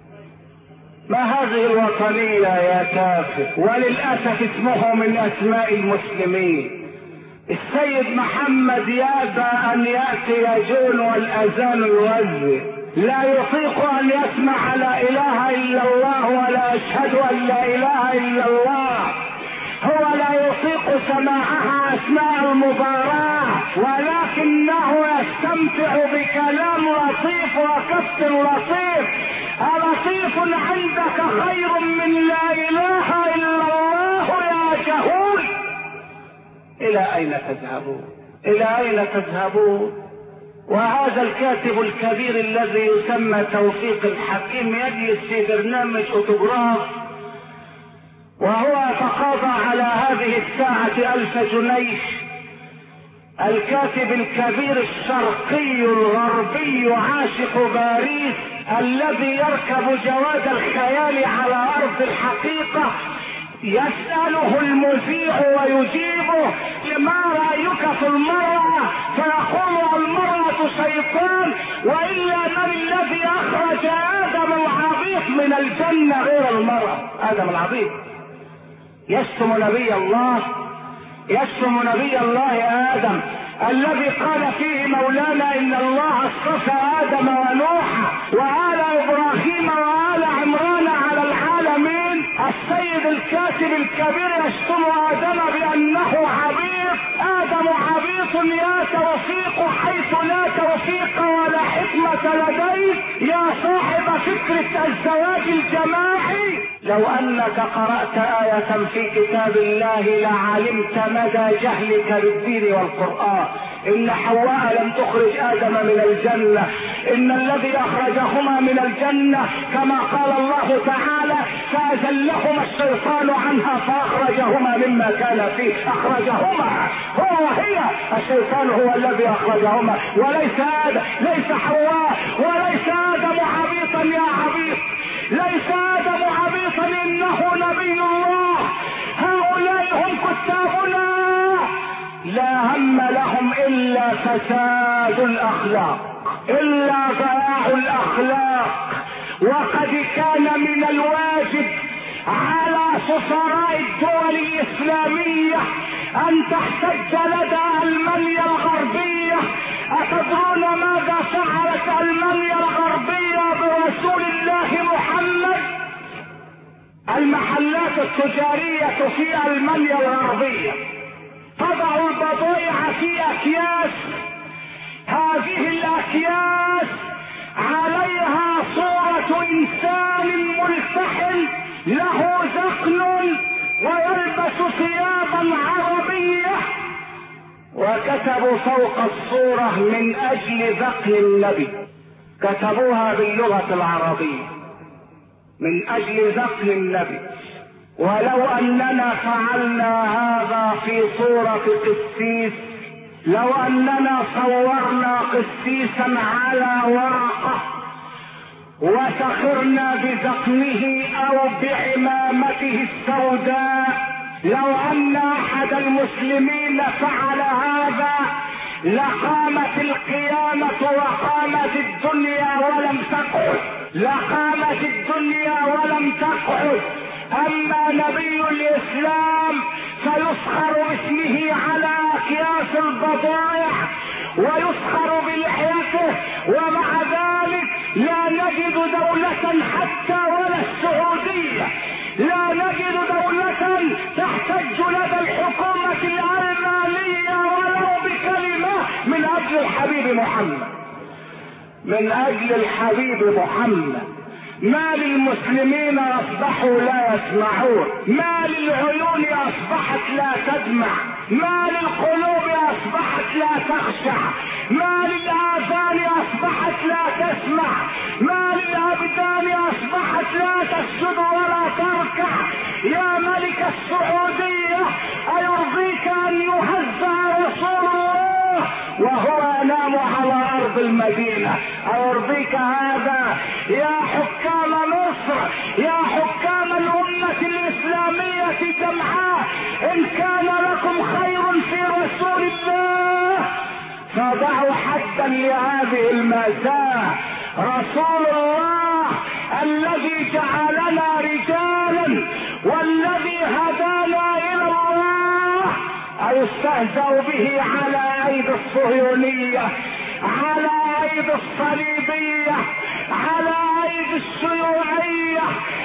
ما هذه الوطنية يا تافه؟ وللأسف اسمه من اسماء المسلمين. السيد محمد يأبى ان يأتي جون والاذان يوزع، لا يطيق ان يسمع لا اله الا الله ولا اشهد ان لا اله الا الله. هو لا يطيق سماعها اثناء المباراة ولكنه يستمتع بكلام لطيف وكف لطيف. ألطيف عندك خير من لا اله الا الله يا جهول؟ الى اين تذهبون؟ الى اين تذهبون؟ وهذا الكاتب الكبير الذي يسمى توفيق الحكيم يجلس في برنامج اوتوغراف وهو يتقاضى على هذه الساعة 1000 جنيه. الكاتب الكبير الشرقي الغربي عاشق باريس الذي يركب جواد الخيال على ارض الحقيقة يسأله المذيع ويجيبه ما رأيك في المرأة؟ فيقول المرأة شيطان، وإلا من الذي أخرج آدم العبيط من الجنة غير المرأة؟ آدم العبيط يشتم نبي الله، يشتم نبي الله آدم الذي قال فيه مولانا إن الله اصطفى آدم ونوح وآل إبراهيم وآل عمران على العالمين. السيد الكاتب الكبير يشتم آدم بأنه عبيط. آدم عبيط يا توفيق حيث لا توفيق ولا حكمة لديك يا صاحب فكرة الزواج الجماعي. لو أنك قرأت آية في كتاب الله لعلمت مدى جهلك بالدين والقرآن. إن حواء لم تخرج آدم من الجنة، إن الذي أخرجهما من الجنة كما قال الله تعالى فأزلهما الشيطان عنها فأخرجهما مما كان فيه. أخرجهما هو وهي، الشيطان هو الذي أخرجهما وليس آدم، ليس حواء وليس آدم عبيطا يا عبيط، ليس آدم عبيطا إنه نبي الله. هؤلاء هم كتابنا لا هم لهم إلا فساد الأخلاق، إلا ضياع الأخلاق. وقد كان من الواجب على سفراء الدول الإسلامية أن تحتج لدى ألمانيا الغربية. أتدرون ماذا فعلت ألمانيا الغربية برسول الله محمد؟ المحلات التجارية في ألمانيا الغربية تضع البضائع في أكياس، هذه الأكياس عليها صورة إنسان ملتحم له ذقن ويلبس ثيابا عربية، وكتبوا فوق الصورة من أجل ذقن النبي، كتبوها باللغة العربية من أجل ذقن النبي. ولو اننا فعلنا هذا في صورة قسيس، لو اننا صورنا قسيسا على ورقة وسخرنا بزقنه او بعمامته السوداء، لو ان احد المسلمين فعل هذا لقامت القيامة وقامت الدنيا ولم تقعد، لقامت الدنيا ولم تقعد. اما نبي الاسلام فيسخر باسمه على اكياس البضائع ويسخر بلحيته، ومع ذلك لا نجد دولة حتى ولا السعودية، لا نجد دولة تحتج لدى الحكومة الألمانية ولو بكلمة من اجل الحبيب محمد، من اجل الحبيب محمد. ما للمسلمين اصبحوا لا يسمعون، ما للعيون اصبحت لا تدمع، ما للقلوب اصبحت لا تخشع، ما للاذان اصبحت لا تسمع، ما للابدان اصبحت لا تسجد ولا تركع. يا ملك السعودية ايرضيك ان يهزأ رسول الله وهو ينام على ارض المدينة؟ ايرضيك هذا؟ يا حكام مصر، يا حكام الامة الاسلامية جمعاء، ان كان لكم خير في رسول الله فضعوا حدا لهذه المأساة. رسول الله الذي جعلنا رجالا والذي هدانا الى الله ايستهزأ به على ايدي الصهيونية، على ايدي الصليبية، على ايدي الشيوعية،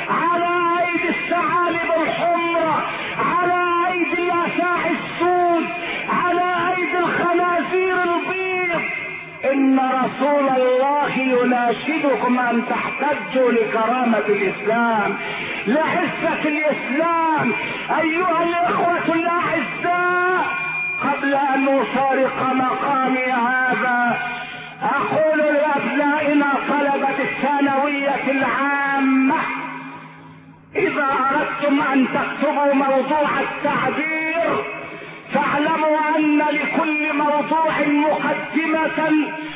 على ايدي الثعالب الحمرة، على ايدي الافاعي السود، على ايدي الخنازير البيض. ان رسول الله يناشدكم ان تحتجوا لكرامة الاسلام، لعزة الاسلام. ايها الاخوة الاعزاء، قبل ان نفارق مقامي هذا اقول لابنائنا طلبة الثانوية العامة، اذا اردتم ان تكتبوا موضوع التعبير فاعلموا ان لكل موضوع مقدمة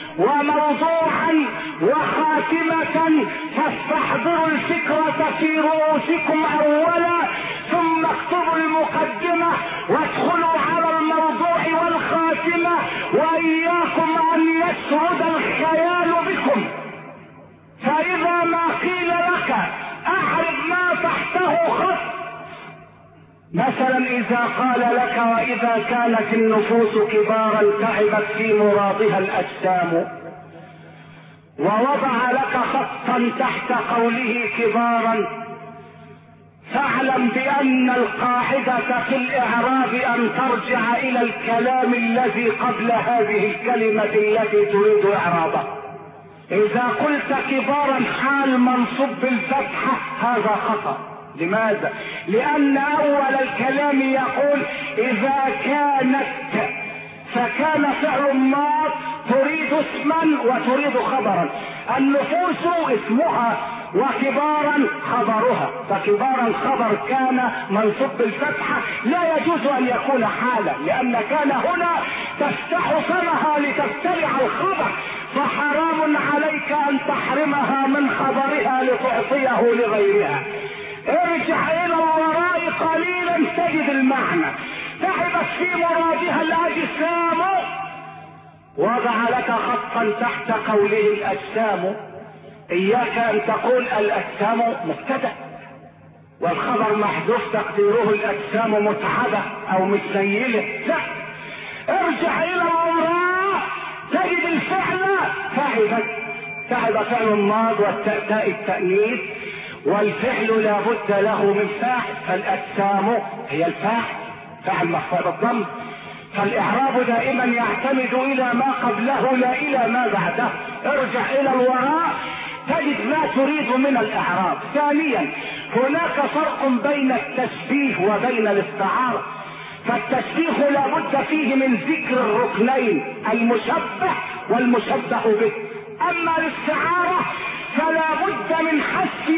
وموضوعا وخاتمة، فاستحضروا الفكرة في رؤوسكم اولا ثم اكتبوا المقدمة وادخلوا على الموضوع والخاتمة، واياكم ان يسعد الخيال بكم. فاذا ما قيل لك اعرف ما تحته خط، مثلا اذا قال لك واذا كانت النفوس كبارا تعبت في مرادها الاجسام، ووضع لك خطا تحت قوله كبارا، فاعلم بان القاعدة في الاعراب ان ترجع الى الكلام الذي قبل هذه الكلمة التي تريد اعرابها. اذا قلت كبارا حال منصوب بالفتحة هذا خطأ. لماذا؟ لان اول الكلام يقول اذا كانت، فكان فعل ماض تريد اسما وتريد خبرا، النفوس اسمها وكبارا خبرها، فكبارا خبر كان منصوب بالفتحة لا يجوز ان يكون حالا، لان كان هنا تفتح فمها لتبتلع الخبر، فحرام عليك ان تحرمها من خبرها لتعطيه لغيرها. ارجع الى الوراء قليلا تجد المعنى. تعبت في مرادها الاجسام، وضع لك خطا تحت قوله الاجسام. اياك ان تقول الاجسام مبتدأ والخبر محذوف تقديره الاجسام متعبة او متسيلة، لا، ارجع الى الوراء تجد الفعل تعبت، تعب فعل الماض والتاء التأنيث، والفعل لا بد له من فاعل، فالاجسام هي الفاعل، فاعل محفوظ الضم، فالاعراب دائما يعتمد الى ما قبله لا الى ما بعده. ارجع الى الوراء تجد ما تريد من الاعراب. ثانيا هناك فرق بين التشبيه وبين الاستعارة، فالتشبيه لا بد فيه من ذكر الركنين المشبه والمشبه به، اما الاستعارة فلا بد من حذف احد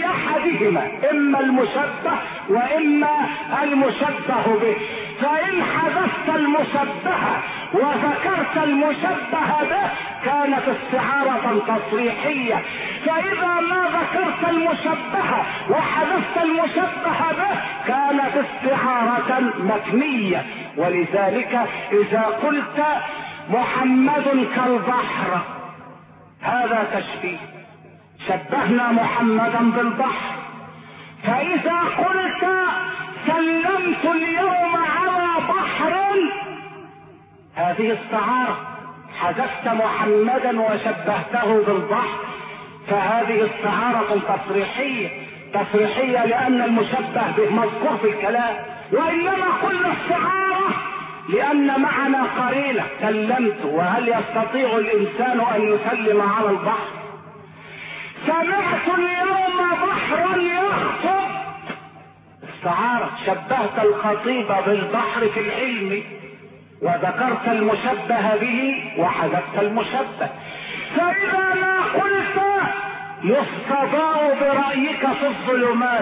احدهما، اما المشبه واما المشبه به. فان حذفت المشبه وذكرت المشبه به كانت استعارة تصريحية، فاذا ما ذكرت المشبه وحذفت المشبه به كانت استعارة مكنية. ولذلك اذا قلت محمد كالبحر هذا تشبيه، شبهنا محمدا بالبحر. فاذا قلت سلمت اليوم على بحر هذه استعارة، حذفت محمدا وشبهته بالبحر، فهذه استعارة تصريحية لان المشبه به مذكور في الكلام. وانما قلنا استعارة لان معنا قرينة سلمت، وهل يستطيع الانسان ان يسلم على البحر؟ سمعت اليوم بحرا يخطب، استعارة، شبهت الخطيب بالبحر في العلم وذكرت المشبه به وحذفت المشبه. فاذا ما قلت يستضاء برأيك في الظلمات،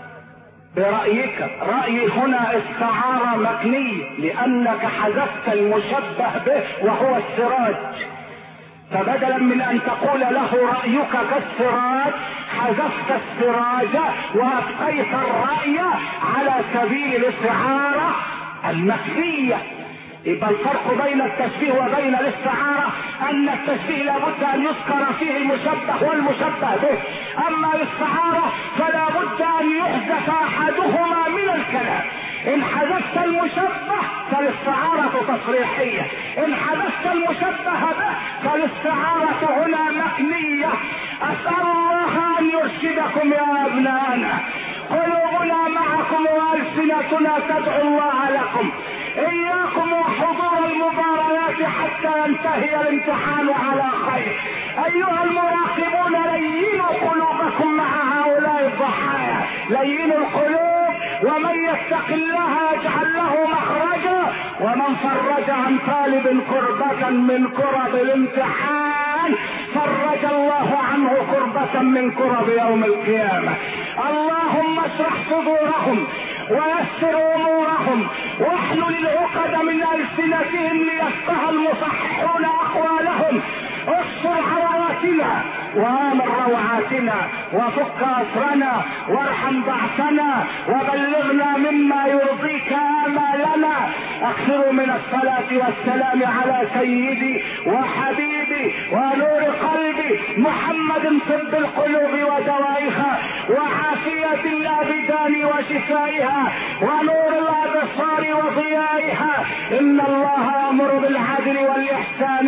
برأيك، رأي هنا استعارة مكنية لأنك حذفت المشبه به وهو السراج، فبدلا من أن تقول له رأيك كالسراج حذفت السراج وأبقيت الرأي على سبيل الاستعارة المكنية. يبقى الفرق بين التشبيه وبين الاستعارة ان التشبيه لابد ان يذكر فيه المشبه والمشبه به، اما الاستعارة فلا بد ان يحذف احدهما من الكلام. ان حذفت المشبه فالاستعارة تصريحية، ان حذفت المشبه به فالاستعارة هنا مكنية. اسأل الله ان يرشدكم يا ابنائنا، قلوبنا معكم والسنتنا تدعو الله لكم. اياكم وحضور المباريات حتى ينتهي الامتحان على خير. ايها المراقبون لينوا قلوبكم مع هؤلاء الضحايا، لينوا القلوب، ومن يتق الله يجعل له مخرجا، ومن فرج عن طالب كربة من كرب الامتحان فرج الله عنه كربة من كرب يوم القيامة. اللهم اشرح صدورهم ويسر امورهم واحلل العقد من السنتهم ليفقه المصححون اقوالهم. استر عوراتنا وامن روعاتنا وفك اسرنا وارحم بعثنا وبلغنا مما يرضيك امالنا. اكثروا من الصلاة والسلام على سيدي وحبيبي ونور قلبي محمد، طب القلوب ودوائها وعافية الابدان وشفائها ونور الابصار وضيائها. ان الله يأمر بالعدل والاحسان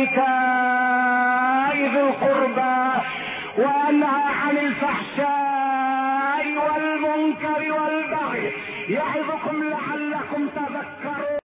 وايتاء ذي القربى وينهى عن الفحشاء والمنكر والبغي، يعظكم لعلكم تذكرون.